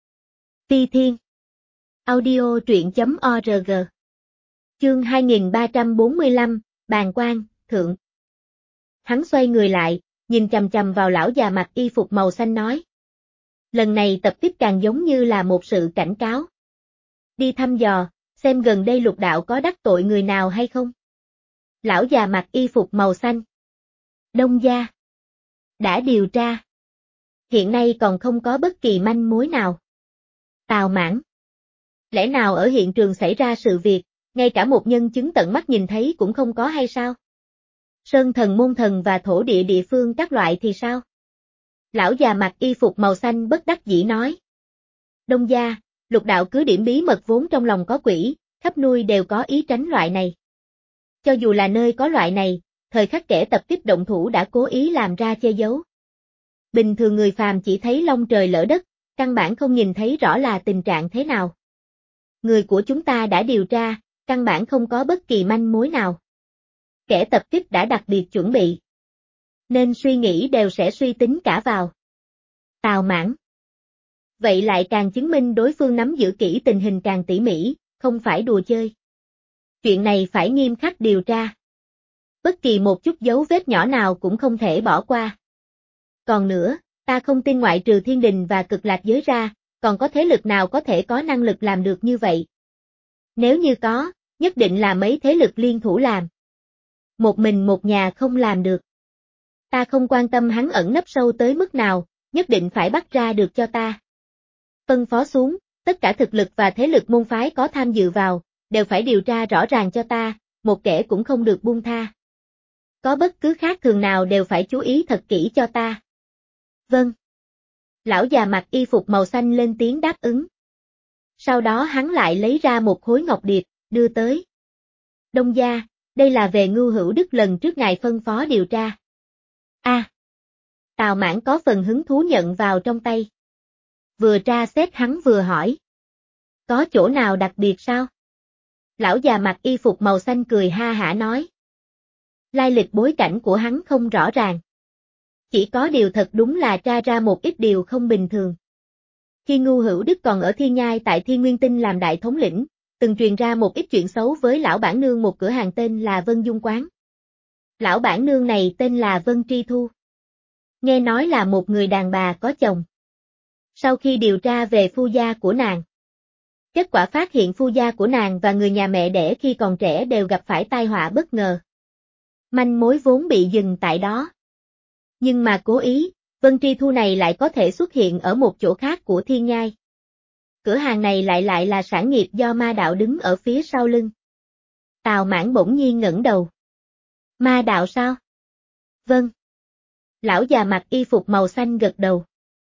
Phi Thiên. Audio truyện chấm org. Chương hai nghìn ba trăm bốn mươi lăm, Bàng Quan, Thượng. Hắn xoay người lại, nhìn chằm chằm vào lão già mặc y phục màu xanh nói. Lần này tập kích càng giống như là một sự cảnh cáo. Đi thăm dò, xem gần đây lục đạo có đắc tội người nào hay không. Lão già mặc y phục màu xanh. Đông gia. Đã điều tra. Hiện nay còn không có bất kỳ manh mối nào. Tào Mãn. Lẽ nào ở hiện trường xảy ra sự việc, ngay cả một nhân chứng tận mắt nhìn thấy cũng không có hay sao? Sơn thần môn thần và thổ địa địa phương các loại thì sao? Lão già mặc y phục màu xanh bất đắc dĩ nói. Đông gia, lục đạo cứ điểm bí mật vốn trong lòng có quỷ, khắp nuôi đều có ý tránh loại này. Cho dù là nơi có loại này, thời khắc kẻ tập kích động thủ đã cố ý làm ra che giấu. Bình thường người phàm chỉ thấy long trời lỡ đất, căn bản không nhìn thấy rõ là tình trạng thế nào. Người của chúng ta đã điều tra, căn bản không có bất kỳ manh mối nào. Kẻ tập kích đã đặc biệt chuẩn bị. Nên suy nghĩ đều sẽ suy tính cả vào. Tào Mãn. Vậy lại càng chứng minh đối phương nắm giữ kỹ tình hình càng tỉ mỉ, không phải đùa chơi. Chuyện này phải nghiêm khắc điều tra. Bất kỳ một chút dấu vết nhỏ nào cũng không thể bỏ qua. Còn nữa, ta không tin ngoại trừ thiên đình và cực lạc giới ra, còn có thế lực nào có thể có năng lực làm được như vậy. Nếu như có, nhất định là mấy thế lực liên thủ làm. Một mình một nhà không làm được. Ta không quan tâm hắn ẩn nấp sâu tới mức nào, nhất định phải bắt ra được cho ta. Phân phó xuống, tất cả thực lực và thế lực môn phái có tham dự vào, đều phải điều tra rõ ràng cho ta, một kẻ cũng không được buông tha. Có bất cứ khác thường nào đều phải chú ý thật kỹ cho ta. Vâng. Lão già mặc y phục màu xanh lên tiếng đáp ứng. Sau đó hắn lại lấy ra một khối ngọc điệp, đưa tới. Đông gia, đây là về Ngưu Hữu Đức lần trước ngài phân phó điều tra. A. À, Tào Mãn có phần hứng thú nhận vào trong tay. Vừa tra xét hắn vừa hỏi. Có chỗ nào đặc biệt sao? Lão già mặc y phục màu xanh cười ha hả nói. Lai lịch bối cảnh của hắn không rõ ràng. Chỉ có điều thật đúng là tra ra một ít điều không bình thường. Khi Ngưu Hữu Đức còn ở Thiên Nhai tại Thiên Nguyên Tinh làm đại thống lĩnh, từng truyền ra một ít chuyện xấu với lão bản nương một cửa hàng tên là Vân Dung Quán. Lão bản nương này tên là Vân Tri Thu. Nghe nói là một người đàn bà có chồng. Sau khi điều tra về phu gia của nàng, kết quả phát hiện phu gia của nàng và người nhà mẹ đẻ khi còn trẻ đều gặp phải tai họa bất ngờ. Manh mối vốn bị dừng tại đó. Nhưng mà cố ý, Vân Tri Thu này lại có thể xuất hiện ở một chỗ khác của Thiên Nhai. Cửa hàng này lại lại là sản nghiệp do ma đạo đứng ở phía sau lưng. Tào Mãn bỗng nhiên ngẩng đầu. Ma đạo sao? Vâng. Lão già mặc y phục màu xanh gật đầu.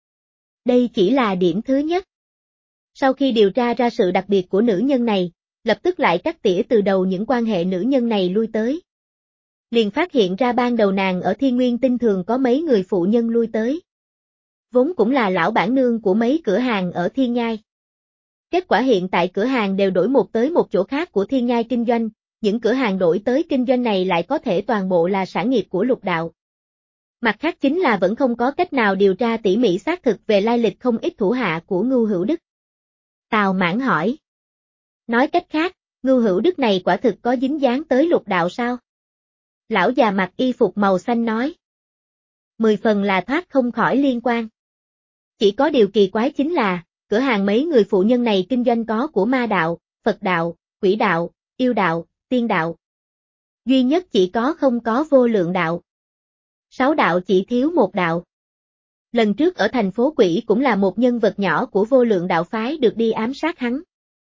Đây chỉ là điểm thứ nhất. Sau khi điều tra ra sự đặc biệt của nữ nhân này, lập tức lại cắt tỉa từ đầu những quan hệ nữ nhân này lui tới. Liền phát hiện ra ban đầu nàng ở Thiên Nguyên Tinh thường có mấy người phụ nhân lui tới. Vốn cũng là lão bản nương của mấy cửa hàng ở Thiên Nhai. Kết quả hiện tại cửa hàng đều đổi một tới một chỗ khác của Thiên Nhai kinh doanh, những cửa hàng đổi tới kinh doanh này lại có thể toàn bộ là sản nghiệp của lục đạo. Mặt khác chính là vẫn không có cách nào điều tra tỉ mỉ xác thực về lai lịch không ít thủ hạ của Ngưu Hữu Đức. Tào Mãn hỏi. Nói cách khác, Ngưu Hữu Đức này quả thực có dính dáng tới lục đạo sao? Lão già mặc y phục màu xanh nói. mười phần là thoát không khỏi liên quan. Chỉ có điều kỳ quái chính là, cửa hàng mấy người phụ nhân này kinh doanh có của ma đạo, Phật đạo, quỷ đạo, yêu đạo, tiên đạo. Duy nhất chỉ có không có vô lượng đạo. Sáu đạo chỉ thiếu một đạo. Lần trước ở thành phố Quỷ cũng là một nhân vật nhỏ của vô lượng đạo phái được đi ám sát hắn.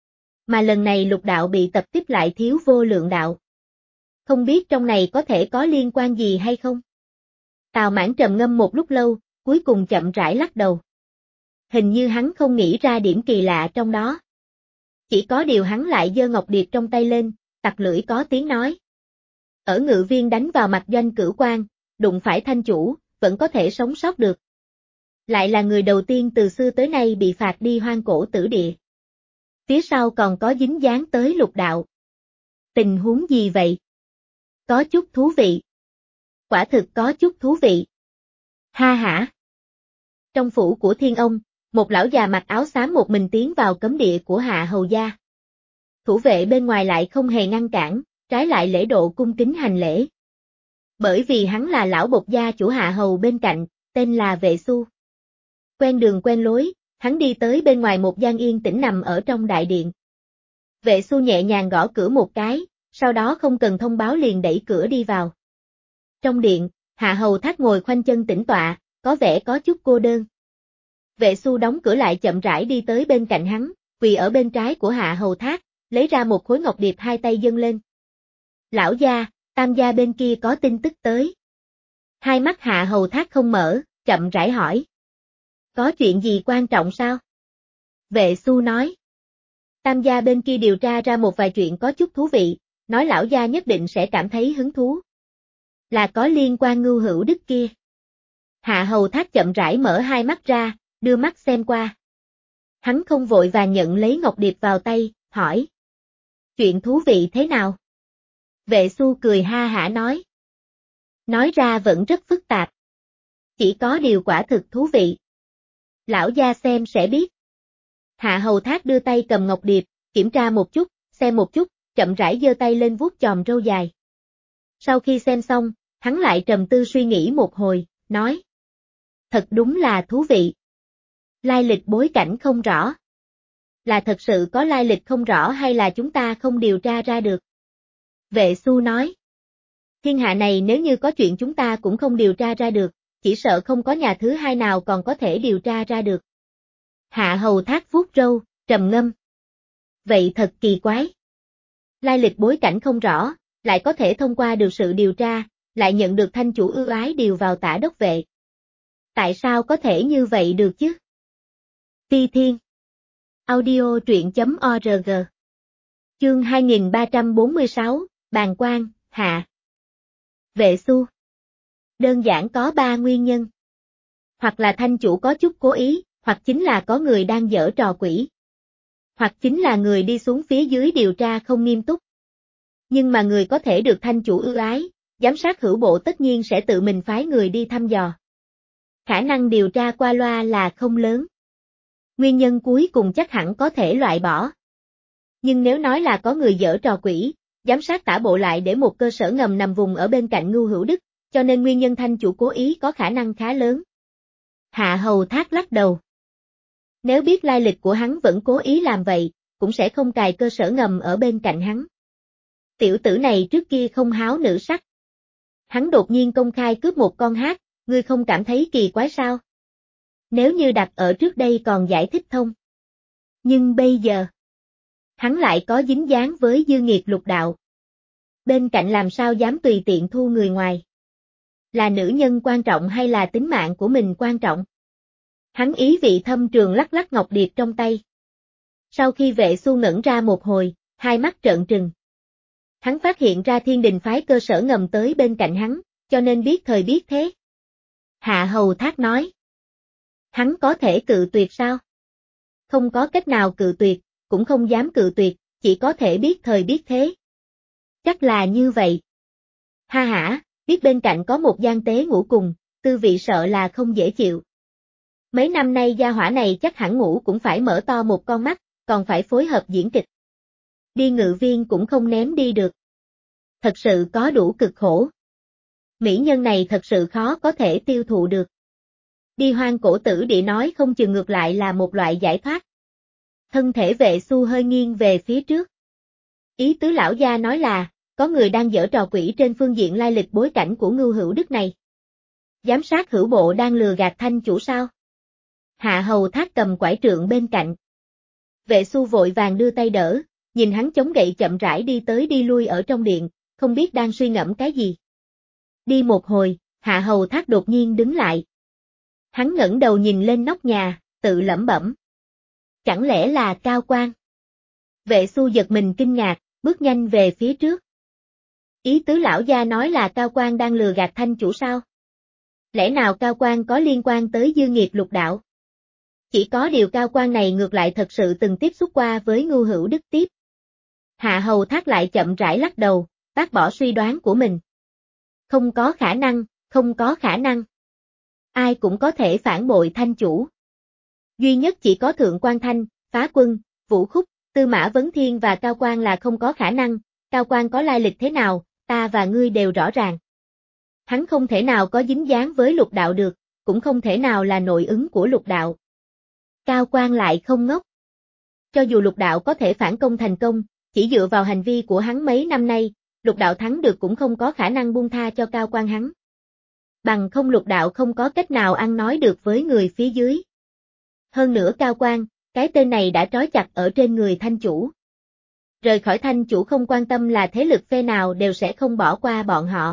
Mà lần này lục đạo bị tập kích lại thiếu vô lượng đạo. Không biết trong này có thể có liên quan gì hay không? Tào Mãn trầm ngâm một lúc lâu, cuối cùng chậm rãi lắc đầu. Hình như hắn không nghĩ ra điểm kỳ lạ trong đó. Chỉ có điều hắn lại giơ ngọc điệp trong tay lên, tặc lưỡi có tiếng nói. Ở Ngự Viên đánh vào mặt Doanh Cửu Quan, đụng phải thanh chủ, vẫn có thể sống sót được. Lại là người đầu tiên từ xưa tới nay bị phạt đi hoang cổ tử địa. Phía sau còn có dính dáng tới lục đạo. Tình huống gì vậy? Có chút thú vị. Quả thực có chút thú vị. Ha hả. Trong phủ của Thiên Ông, một lão già mặc áo xám một mình tiến vào cấm địa của Hạ Hầu gia. Thủ vệ bên ngoài lại không hề ngăn cản, trái lại lễ độ cung kính hành lễ. Bởi vì hắn là lão bộc gia chủ Hạ Hầu bên cạnh, tên là Vệ Xu. Quen đường quen lối, hắn đi tới bên ngoài một gian yên tĩnh nằm ở trong đại điện. Vệ Xu nhẹ nhàng gõ cửa một cái, sau đó không cần thông báo liền đẩy cửa đi vào. Trong điện, Hạ Hầu Thác ngồi khoanh chân tĩnh tọa, có vẻ có chút cô đơn. Vệ Xu đóng cửa lại chậm rãi đi tới bên cạnh hắn, quỳ ở bên trái của Hạ Hầu Thác, lấy ra một khối ngọc điệp hai tay dâng lên. Lão gia, Tam gia bên kia có tin tức tới. Hai mắt Hạ Hầu Thác không mở, chậm rãi hỏi. Có chuyện gì quan trọng sao? Vệ Xu nói. Tam gia bên kia điều tra ra một vài chuyện có chút thú vị, nói lão gia nhất định sẽ cảm thấy hứng thú. Là có liên quan Ngưu Hữu Đức kia. Hạ Hầu Thác chậm rãi mở hai mắt ra, đưa mắt xem qua. Hắn không vội và nhận lấy ngọc điệp vào tay, hỏi. Chuyện thú vị thế nào? Vệ Xu cười ha hả nói. Nói ra vẫn rất phức tạp. Chỉ có điều quả thực thú vị. Lão gia xem sẽ biết. Hạ Hầu Thác đưa tay cầm ngọc điệp, kiểm tra một chút, xem một chút, chậm rãi giơ tay lên vuốt chòm râu dài. Sau khi xem xong, hắn lại trầm tư suy nghĩ một hồi, nói. Thật đúng là thú vị. Lai lịch bối cảnh không rõ. Là thật sự có lai lịch không rõ hay là chúng ta không điều tra ra được? Vệ Xu nói. Thiên hạ này nếu như có chuyện chúng ta cũng không điều tra ra được, chỉ sợ không có nhà thứ hai nào còn có thể điều tra ra được. Hạ Hầu Thác vuốt râu, trầm ngâm. Vậy thật kỳ quái. Lai lịch bối cảnh không rõ, lại có thể thông qua được sự điều tra, lại nhận được thanh chủ ưu ái điều vào tả đốc vệ. Tại sao có thể như vậy được chứ? Phi Thiên Audio truyện.org Chương hai nghìn ba trăm bốn mươi sáu, Bàng Quan, Hạ. Vệ Xu. Đơn giản có ba nguyên nhân. Hoặc là thanh chủ có chút cố ý, hoặc chính là có người đang giở trò quỷ. Hoặc chính là người đi xuống phía dưới điều tra không nghiêm túc. Nhưng mà người có thể được thanh chủ ưu ái, giám sát hữu bộ tất nhiên sẽ tự mình phái người đi thăm dò. Khả năng điều tra qua loa là không lớn. Nguyên nhân cuối cùng chắc hẳn có thể loại bỏ. Nhưng nếu nói là có người giở trò quỷ, giám sát tả bộ lại để một cơ sở ngầm nằm vùng ở bên cạnh Ngưu Hữu Đức, cho nên nguyên nhân thanh chủ cố ý có khả năng khá lớn. Hạ Hầu Thác lắc đầu. Nếu biết lai lịch của hắn vẫn cố ý làm vậy, cũng sẽ không cài cơ sở ngầm ở bên cạnh hắn. Tiểu tử này trước kia không háo nữ sắc. Hắn đột nhiên công khai cướp một con hát, ngươi không cảm thấy kỳ quái sao? Nếu như đặt ở trước đây còn giải thích thông. Nhưng bây giờ, hắn lại có dính dáng với dư nghiệt lục đạo. Bên cạnh làm sao dám tùy tiện thu người ngoài? Là nữ nhân quan trọng hay là tính mạng của mình quan trọng? Hắn ý vị thâm trường lắc lắc ngọc điệp trong tay. Sau khi Vệ Xu ngẩn ra một hồi, hai mắt trợn trừng. Hắn phát hiện ra Thiên Đình phái cơ sở ngầm tới bên cạnh hắn, cho nên biết thời biết thế. Hạ Hầu Thác nói. Hắn có thể cự tuyệt sao? Không có cách nào cự tuyệt, cũng không dám cự tuyệt, chỉ có thể biết thời biết thế. Chắc là như vậy. Ha hả, biết bên cạnh có một gian tế ngủ cùng, tư vị sợ là không dễ chịu. Mấy năm nay gia hỏa này chắc hẳn ngủ cũng phải mở to một con mắt, còn phải phối hợp diễn kịch. Đi Ngự Viên cũng không ném đi được. Thật sự có đủ cực khổ. Mỹ nhân này thật sự khó có thể tiêu thụ được. Đi hoang cổ tử địa nói không chừng ngược lại là một loại giải thoát. Thân thể Vệ Xu hơi nghiêng về phía trước. Ý tứ lão gia nói là, có người đang giở trò quỷ trên phương diện lai lịch bối cảnh của Ngưu Hữu Đức này. Giám sát hữu bộ đang lừa gạt thanh chủ sao? Hạ Hầu Thác cầm quải trượng bên cạnh. Vệ Xu vội vàng đưa tay đỡ, nhìn hắn chống gậy chậm rãi đi tới đi lui ở trong điện, không biết đang suy ngẫm cái gì. Đi một hồi, Hạ Hầu Thác đột nhiên đứng lại. Hắn ngẩng đầu nhìn lên nóc nhà, tự lẩm bẩm. Chẳng lẽ là Cao Quang? Vệ Xu giật mình kinh ngạc, bước nhanh về phía trước. Ý tứ lão gia nói là Cao Quang đang lừa gạt thanh chủ sao? Lẽ nào Cao Quang có liên quan tới dư nghiệp lục đạo? Chỉ có điều Cao Quang này ngược lại thật sự từng tiếp xúc qua với Ngưu Hữu Đức tiếp. Hạ Hầu Thác lại chậm rãi lắc đầu, bác bỏ suy đoán của mình. Không có khả năng, không có khả năng. Ai cũng có thể phản bội thanh chủ. Duy nhất chỉ có Thượng Quan Thanh, Phá Quân, Vũ Khúc, Tư Mã Vấn Thiên và Cao Quang là không có khả năng. Cao Quang có lai lịch thế nào, ta và ngươi đều rõ ràng. Hắn không thể nào có dính dáng với lục đạo được, cũng không thể nào là nội ứng của lục đạo. Cao Quang lại không ngốc. Cho dù lục đạo có thể phản công thành công, chỉ dựa vào hành vi của hắn mấy năm nay, lục đạo thắng được cũng không có khả năng buông tha cho Cao Quang hắn. Bằng không lục đạo không có cách nào ăn nói được với người phía dưới. Hơn nữa Cao Quang, cái tên này đã trói chặt ở trên người thanh chủ. Rời khỏi thanh chủ không quan tâm là thế lực phe nào đều sẽ không bỏ qua bọn họ.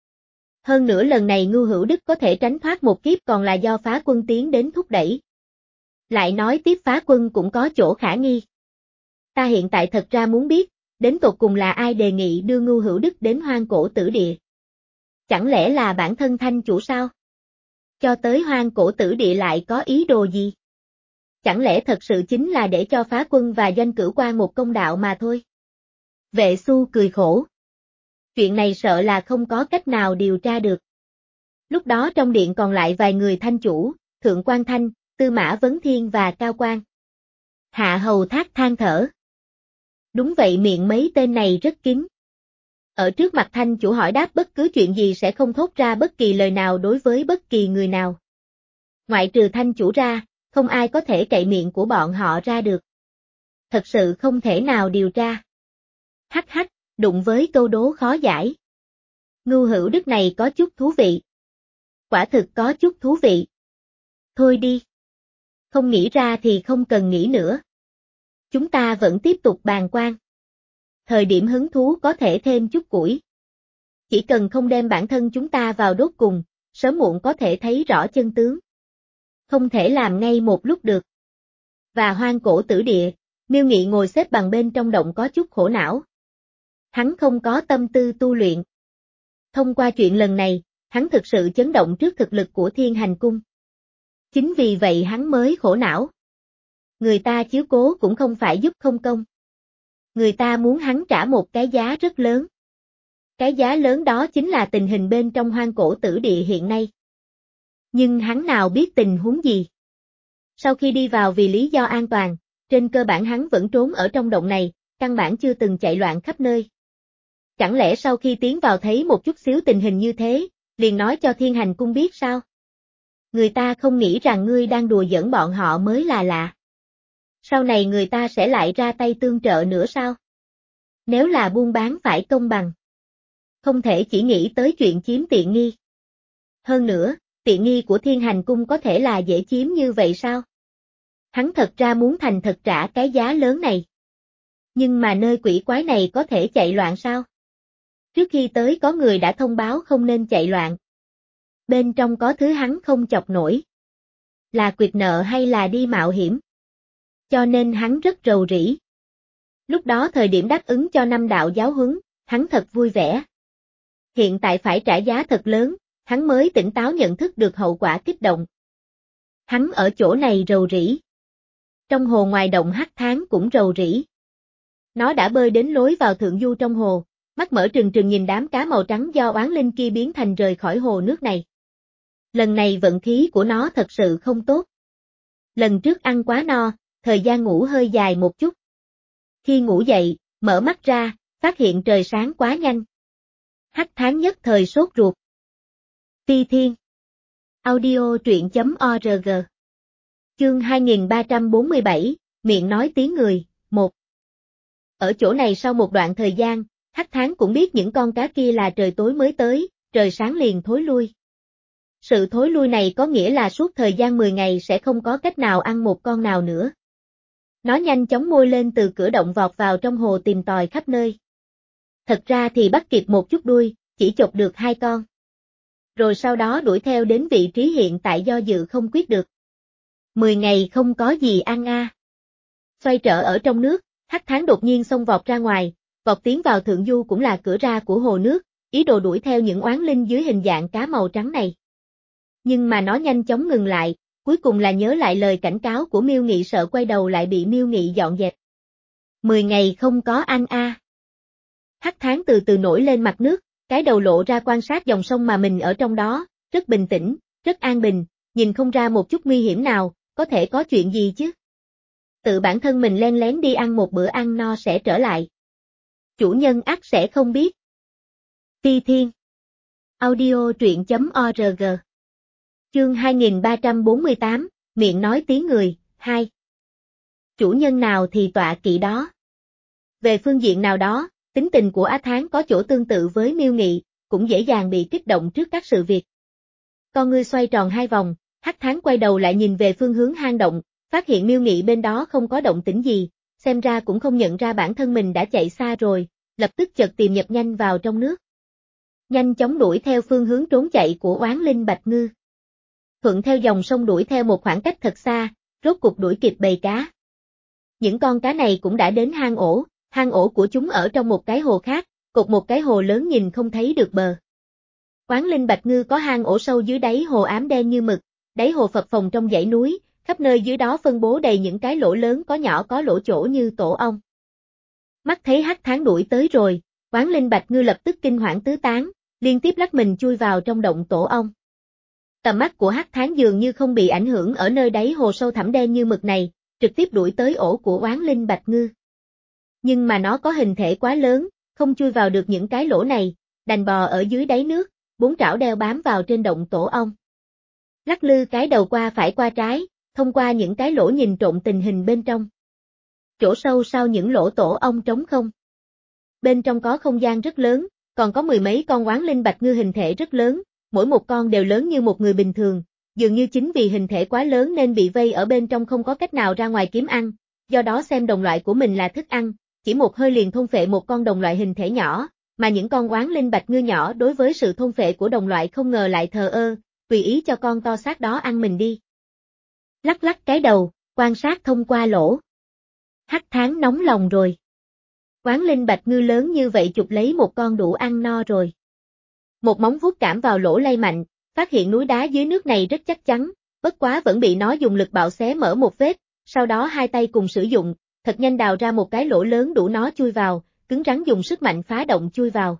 Hơn nữa lần này Ngưu Hữu Đức có thể tránh thoát một kiếp còn là do Phá Quân tiến đến thúc đẩy. Lại nói tiếp Phá Quân cũng có chỗ khả nghi. Ta hiện tại thật ra muốn biết, đến tột cùng là ai đề nghị đưa Ngưu Hữu Đức đến hoang cổ tử địa? Chẳng lẽ là bản thân thanh chủ sao? Cho tới hoang cổ tử địa lại có ý đồ gì? Chẳng lẽ thật sự chính là để cho Phá Quân và Doanh Cửu Quan một công đạo mà thôi? Vệ Xu cười khổ. Chuyện này sợ là không có cách nào điều tra được. Lúc đó trong điện còn lại vài người thanh chủ, Thượng Quan Thanh, Tư Mã Vấn Thiên và Cao Quang. Hạ Hầu Thác than thở. Đúng vậy, miệng mấy tên này rất kín. Ở trước mặt thanh chủ hỏi đáp bất cứ chuyện gì sẽ không thốt ra bất kỳ lời nào đối với bất kỳ người nào. Ngoại trừ thanh chủ ra, không ai có thể cậy miệng của bọn họ ra được. Thật sự không thể nào điều tra. Hắc hắc, đụng với câu đố khó giải. Ngưu Hữu Đức này có chút thú vị. Quả thực có chút thú vị. Thôi đi. Không nghĩ ra thì không cần nghĩ nữa. Chúng ta vẫn tiếp tục bàn quan. Thời điểm hứng thú có thể thêm chút củi. Chỉ cần không đem bản thân chúng ta vào đốt cùng, sớm muộn có thể thấy rõ chân tướng. Không thể làm ngay một lúc được. Và hoang cổ tử địa, Miêu Nghị ngồi xếp bằng bên trong động có chút khổ não. Hắn không có tâm tư tu luyện. Thông qua chuyện lần này, hắn thực sự chấn động trước thực lực của Thiên Hành Cung. Chính vì vậy hắn mới khổ não. Người ta chiếu cố cũng không phải giúp không công. Người ta muốn hắn trả một cái giá rất lớn. Cái giá lớn đó chính là tình hình bên trong hoang cổ tử địa hiện nay. Nhưng hắn nào biết tình huống gì. Sau khi đi vào vì lý do an toàn, trên cơ bản hắn vẫn trốn ở trong động này, căn bản chưa từng chạy loạn khắp nơi. Chẳng lẽ sau khi tiến vào thấy một chút xíu tình hình như thế, liền nói cho Thiên Hành Cung biết sao? Người ta không nghĩ rằng ngươi đang đùa giỡn bọn họ mới là lạ. Sau này người ta sẽ lại ra tay tương trợ nữa sao? Nếu là buôn bán phải công bằng. Không thể chỉ nghĩ tới chuyện chiếm tiện nghi. Hơn nữa, tiện nghi của Thiên Hành Cung có thể là dễ chiếm như vậy sao? Hắn thật ra muốn thành thật trả cái giá lớn này. Nhưng mà nơi quỷ quái này có thể chạy loạn sao? Trước khi tới có người đã thông báo không nên chạy loạn. Bên trong có thứ hắn không chọc nổi. Là quyệt nợ hay là đi mạo hiểm? Cho nên hắn rất rầu rĩ. Lúc đó thời điểm đáp ứng cho năm đạo giáo huấn, hắn thật vui vẻ. Hiện tại phải trả giá thật lớn, hắn mới tỉnh táo nhận thức được hậu quả kích động. Hắn ở chỗ này rầu rĩ. Trong hồ ngoài động hắc tháng cũng rầu rĩ. Nó đã bơi đến lối vào thượng du trong hồ, mắt mở trừng trừng nhìn đám cá màu trắng do oán linh kia biến thành rời khỏi hồ nước này. Lần này vận khí của nó thật sự không tốt. Lần trước ăn quá no, thời gian ngủ hơi dài một chút. Khi ngủ dậy, mở mắt ra, phát hiện trời sáng quá nhanh. Hắc tháng nhất thời sốt ruột. Phi Thiên. Audio truyện chấm org. Chương hai nghìn ba trăm bốn mươi bảy, miệng nói tiếng người, một. Ở chỗ này sau một đoạn thời gian, Hắc Tháng cũng biết những con cá kia là trời tối mới tới, trời sáng liền thối lui. Sự thối lui này có nghĩa là suốt thời gian mười ngày sẽ không có cách nào ăn một con nào nữa. Nó nhanh chóng môi lên từ cửa động vọt vào trong hồ tìm tòi khắp nơi. Thật ra thì bắt kịp một chút đuôi, chỉ chộp được hai con. Rồi sau đó đuổi theo đến vị trí hiện tại do dự không quyết được. Mười ngày không có gì ăn a. À. Xoay trở ở trong nước, Hắc Tháng đột nhiên xông vọt ra ngoài, vọt tiến vào thượng du cũng là cửa ra của hồ nước, ý đồ đuổi theo những oán linh dưới hình dạng cá màu trắng này. Nhưng mà nó nhanh chóng ngừng lại, cuối cùng là nhớ lại lời cảnh cáo của Miêu Nghị, sợ quay đầu lại bị Miêu Nghị dọn dẹp. Mười ngày không có ăn a. À. Hắc Tháng từ từ nổi lên mặt nước, cái đầu lộ ra quan sát dòng sông mà mình ở trong đó, rất bình tĩnh, rất an bình, nhìn không ra một chút nguy hiểm nào, có thể có chuyện gì chứ. Tự bản thân mình len lén đi ăn một bữa ăn no sẽ trở lại. Chủ nhân ắt sẽ không biết. Phi Thiên. Audio truyện chấm org. Chương hai nghìn ba trăm bốn mươi tám, miệng nói tiếng người, hai. Chủ nhân nào thì tọa kỵ đó. Về phương diện nào đó, tính tình của Á Tháng có chỗ tương tự với Miêu Nghị, cũng dễ dàng bị kích động trước các sự việc. Con ngươi xoay tròn hai vòng, Hắc Tháng quay đầu lại nhìn về phương hướng hang động, phát hiện Miêu Nghị bên đó không có động tĩnh gì, xem ra cũng không nhận ra bản thân mình đã chạy xa rồi, lập tức chợt tìm nhập nhanh vào trong nước. Nhanh chóng đuổi theo phương hướng trốn chạy của oán linh Bạch Ngư. Thuận theo dòng sông đuổi theo một khoảng cách thật xa, rốt cục đuổi kịp bầy cá. Những con cá này cũng đã đến hang ổ, hang ổ của chúng ở trong một cái hồ khác, cột một cái hồ lớn nhìn không thấy được bờ. Oán linh Bạch Ngư có hang ổ sâu dưới đáy hồ ám đen như mực, đáy hồ phập phồng trong dãy núi, khắp nơi dưới đó phân bố đầy những cái lỗ lớn có nhỏ có lỗ chỗ như tổ ong. Mắt thấy Hắc Tháng đuổi tới rồi, oán linh Bạch Ngư lập tức kinh hoảng tứ tán, liên tiếp lắc mình chui vào trong động tổ ong. Tầm mắt của Hắc Tháng dường như không bị ảnh hưởng ở nơi đáy hồ sâu thẳm đen như mực này, trực tiếp đuổi tới ổ của oán linh Bạch Ngư. Nhưng mà nó có hình thể quá lớn, không chui vào được những cái lỗ này, đành bò ở dưới đáy nước, bốn trảo đeo bám vào trên động tổ ong. Lắc lư cái đầu qua phải qua trái, thông qua những cái lỗ nhìn trộm tình hình bên trong. Chỗ sâu sau những lỗ tổ ong trống không. Bên trong có không gian rất lớn, còn có mười mấy con oán linh Bạch Ngư hình thể rất lớn, mỗi một con đều lớn như một người bình thường, dường như chính vì hình thể quá lớn nên bị vây ở bên trong không có cách nào ra ngoài kiếm ăn, do đó xem đồng loại của mình là thức ăn, chỉ một hơi liền thôn phệ một con đồng loại hình thể nhỏ, mà những con oán linh Bạch Ngư nhỏ đối với sự thôn phệ của đồng loại không ngờ lại thờ ơ, tùy ý cho con to xác đó ăn mình đi. Lắc lắc cái đầu, quan sát thông qua lỗ. Hắc Tháng nóng lòng rồi. Oán linh Bạch Ngư lớn như vậy chụp lấy một con đủ ăn no rồi. Một móng vuốt cảm vào lỗ lay mạnh, phát hiện núi đá dưới nước này rất chắc chắn, bất quá vẫn bị nó dùng lực bạo xé mở một vết, sau đó hai tay cùng sử dụng, thật nhanh đào ra một cái lỗ lớn đủ nó chui vào, cứng rắn dùng sức mạnh phá động chui vào.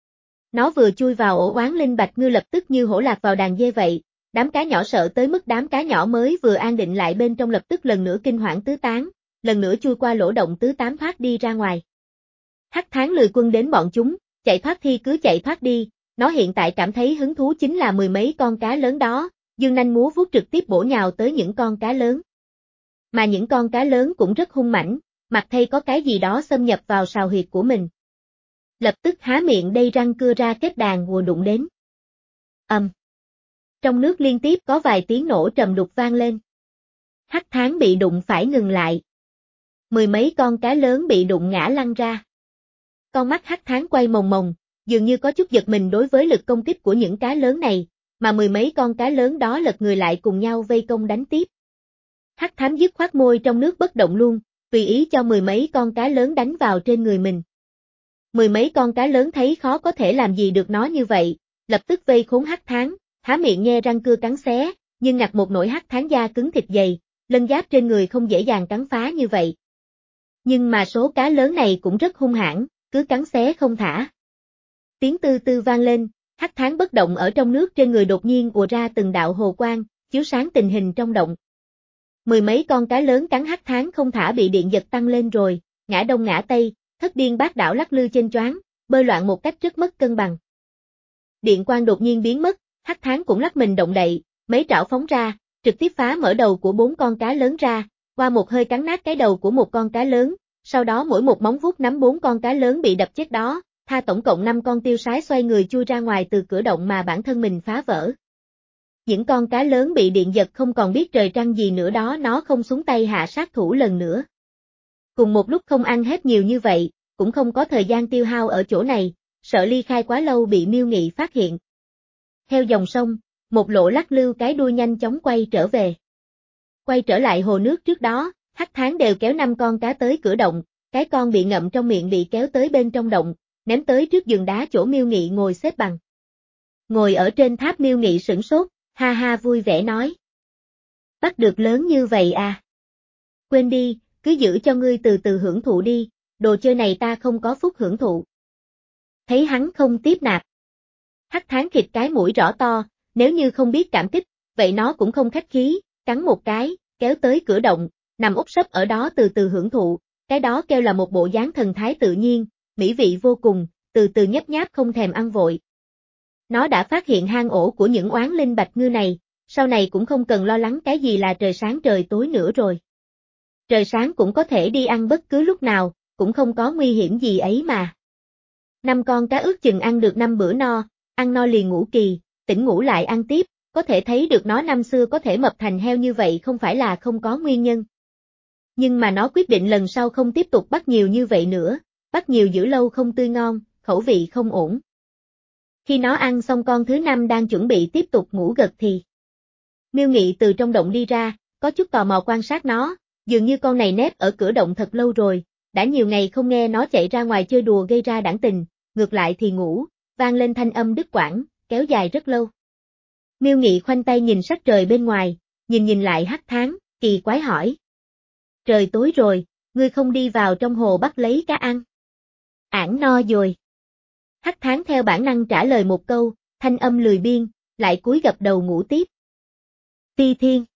Nó vừa chui vào ổ oán linh Bạch Ngư lập tức như hổ lạc vào đàn dê vậy, đám cá nhỏ sợ tới mức đám cá nhỏ mới vừa an định lại bên trong lập tức lần nữa kinh hoảng tứ tán, lần nữa chui qua lỗ động tứ tán thoát đi ra ngoài. Hắc Tháng lười quân đến bọn chúng, chạy thoát thì cứ chạy thoát đi, nó hiện tại cảm thấy hứng thú chính là mười mấy con cá lớn đó, dương nanh múa vuốt trực tiếp bổ nhào tới những con cá lớn. Mà những con cá lớn cũng rất hung mãnh, mặt thay có cái gì đó xâm nhập vào sào huyệt của mình. Lập tức há miệng đầy răng cưa ra kết đàn hùa đụng đến. Ầm. Um. Trong nước liên tiếp có vài tiếng nổ trầm đục vang lên. Hắc Tháng bị đụng phải ngừng lại. Mười mấy con cá lớn bị đụng ngã lăn ra. Con mắt Hắc Tháng quay mồng mồng, dường như có chút giật mình đối với lực công kích của những cá lớn này, mà mười mấy con cá lớn đó lật người lại cùng nhau vây công đánh tiếp. Hắc Thám dứt khoát môi trong nước bất động luôn, tùy ý cho mười mấy con cá lớn đánh vào trên người mình. Mười mấy con cá lớn thấy khó có thể làm gì được nó như vậy, lập tức vây khốn Hắc Tháng, há miệng nhe răng cưa cắn xé, nhưng ngặt một nỗi Hắc Tháng da cứng thịt dày, lân giáp trên người không dễ dàng cắn phá như vậy. Nhưng mà số cá lớn này cũng rất hung hãn, cứ cắn xé không thả. Tiếng tư tư vang lên, Hắc Tháng bất động ở trong nước trên người đột nhiên ùa ra từng đạo hồ quang, chiếu sáng tình hình trong động. Mười mấy con cá lớn cắn Hắc Tháng không thả bị điện giật tăng lên rồi, ngã đông ngã tây, thất điên bát đảo lắc lư trên choáng, bơi loạn một cách rất mất cân bằng. Điện quang đột nhiên biến mất, Hắc Thán cũng lắc mình động đậy, mấy trảo phóng ra, trực tiếp phá mở đầu của bốn con cá lớn ra, qua một hơi cắn nát cái đầu của một con cá lớn, sau đó mỗi một móng vuốt nắm bốn con cá lớn bị đập chết đó, tha tổng cộng năm con tiêu sái xoay người chui ra ngoài từ cửa động mà bản thân mình phá vỡ. Những con cá lớn bị điện giật không còn biết trời trăng gì nữa đó, nó không xuống tay hạ sát thủ lần nữa. Cùng một lúc không ăn hết nhiều như vậy, cũng không có thời gian tiêu hao ở chỗ này, sợ ly khai quá lâu bị Miêu Nghị phát hiện. Theo dòng sông, một lỗ lắc lưu cái đuôi nhanh chóng quay trở về. Quay trở lại hồ nước trước đó, Hắc Thán đều kéo năm con cá tới cửa động, cái con bị ngậm trong miệng bị kéo tới bên trong động, ném tới trước giường đá chỗ Miêu Nghị ngồi xếp bằng. Ngồi ở trên tháp Miêu Nghị sửng sốt, ha ha vui vẻ nói. Bắt được lớn như vậy à? Quên đi, cứ giữ cho ngươi từ từ hưởng thụ đi, đồ chơi này ta không có phúc hưởng thụ. Thấy hắn không tiếp nạp. Hắc Thán khịt cái mũi rõ to, nếu như không biết cảm kích, vậy nó cũng không khách khí, cắn một cái, kéo tới cửa động, nằm úp sấp ở đó từ từ hưởng thụ, cái đó kêu là một bộ dáng thần thái tự nhiên, mỹ vị vô cùng, từ từ nhấp nháp không thèm ăn vội. Nó đã phát hiện hang ổ của những oán linh bạch ngư này, sau này cũng không cần lo lắng cái gì là trời sáng trời tối nữa rồi. Trời sáng cũng có thể đi ăn bất cứ lúc nào, cũng không có nguy hiểm gì ấy mà. Năm con cá ước chừng ăn được năm bữa no, ăn no liền ngủ kỳ, tỉnh ngủ lại ăn tiếp, có thể thấy được nó năm xưa có thể mập thành heo như vậy không phải là không có nguyên nhân. Nhưng mà nó quyết định lần sau không tiếp tục bắt nhiều như vậy nữa, bắt nhiều giữ lâu không tươi ngon, khẩu vị không ổn. Khi nó ăn xong con thứ năm đang chuẩn bị tiếp tục ngủ gật thì Miêu Nghị từ trong động đi ra, có chút tò mò quan sát nó, dường như con này nép ở cửa động thật lâu rồi, đã nhiều ngày không nghe nó chạy ra ngoài chơi đùa gây ra đãng tình, ngược lại thì ngủ, vang lên thanh âm đứt quãng, kéo dài rất lâu. Miêu Nghị khoanh tay nhìn sắc trời bên ngoài, nhìn nhìn lại Hắc Thán, kỳ quái hỏi. Trời tối rồi, ngươi không đi vào trong hồ bắt lấy cá ăn. Ảng no rồi. Hắc Thán theo bản năng trả lời một câu, thanh âm lười biếng, lại cúi gập đầu ngủ tiếp. Ti Thiên.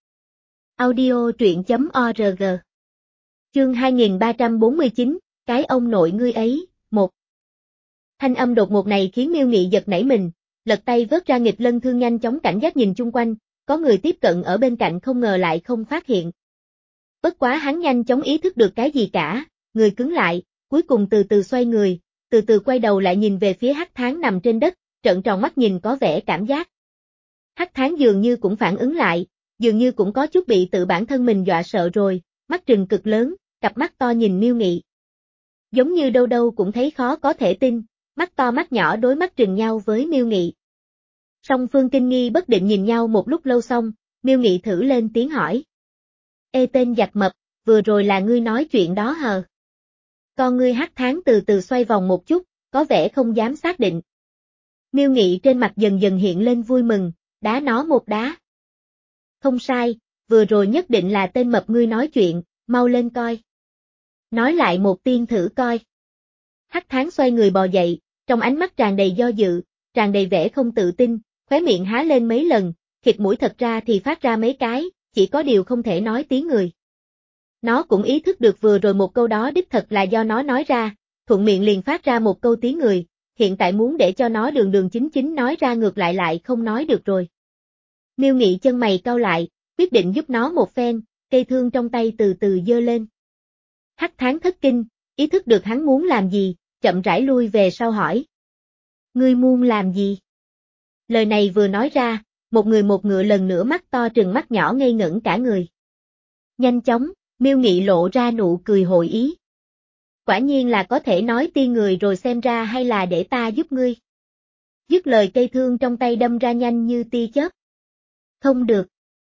Audio truyện chấm org. Chương hai nghìn ba trăm bốn mươi chín, cái ông nội ngươi ấy, một. Thanh âm đột ngột này khiến Miêu Nghị giật nảy mình, lật tay vớt ra nghịch lân thương nhanh chóng cảnh giác nhìn chung quanh, có người tiếp cận ở bên cạnh không ngờ lại không phát hiện. Bất quá hắn nhanh chóng ý thức được cái gì cả, người cứng lại, cuối cùng từ từ xoay người, từ từ quay đầu lại nhìn về phía Hắc Thán nằm trên đất, trợn tròn mắt nhìn có vẻ cảm giác. Hắc Thán dường như cũng phản ứng lại, dường như cũng có chút bị tự bản thân mình dọa sợ rồi, mắt trừng cực lớn, cặp mắt to nhìn Miêu Nghị. Giống như đâu đâu cũng thấy khó có thể tin, mắt to mắt nhỏ đối mắt trừng nhau với Miêu Nghị. Song phương kinh nghi bất định nhìn nhau một lúc lâu xong, Miêu Nghị thử lên tiếng hỏi. Ê tên giặc mập, vừa rồi là ngươi nói chuyện đó hờ? Con ngươi Hắc Thán từ từ xoay vòng một chút, có vẻ không dám xác định. Miêu Nghị trên mặt dần dần hiện lên vui mừng, đá nó một đá. Không sai, vừa rồi nhất định là tên mập ngươi nói chuyện, mau lên coi. Nói lại một tiếng thử coi. Hắc Thán xoay người bò dậy, trong ánh mắt tràn đầy do dự, tràn đầy vẻ không tự tin, khóe miệng há lên mấy lần, khịt mũi thật ra thì phát ra mấy cái, chỉ có điều không thể nói tiếng người. Nó cũng ý thức được vừa rồi một câu đó đích thật là do nó nói ra, thuận miệng liền phát ra một câu tiếng người, hiện tại muốn để cho nó đường đường chính chính nói ra ngược lại lại không nói được rồi. Miêu Nghị chân mày cau lại, quyết định giúp nó một phen, cây thương trong tay từ từ giơ lên. Hắc Thán thất kinh, ý thức được hắn muốn làm gì, chậm rãi lui về sau hỏi. Ngươi muốn làm gì? Lời này vừa nói ra, một người một ngựa lần nữa mắt to trừng mắt nhỏ ngây ngẩn cả người. Nhanh chóng, Miêu Nghị lộ ra nụ cười hội ý. Quả nhiên là có thể nói tiên người rồi xem ra hay là để ta giúp ngươi. Dứt lời cây thương trong tay đâm ra nhanh như tia chớp. Không được.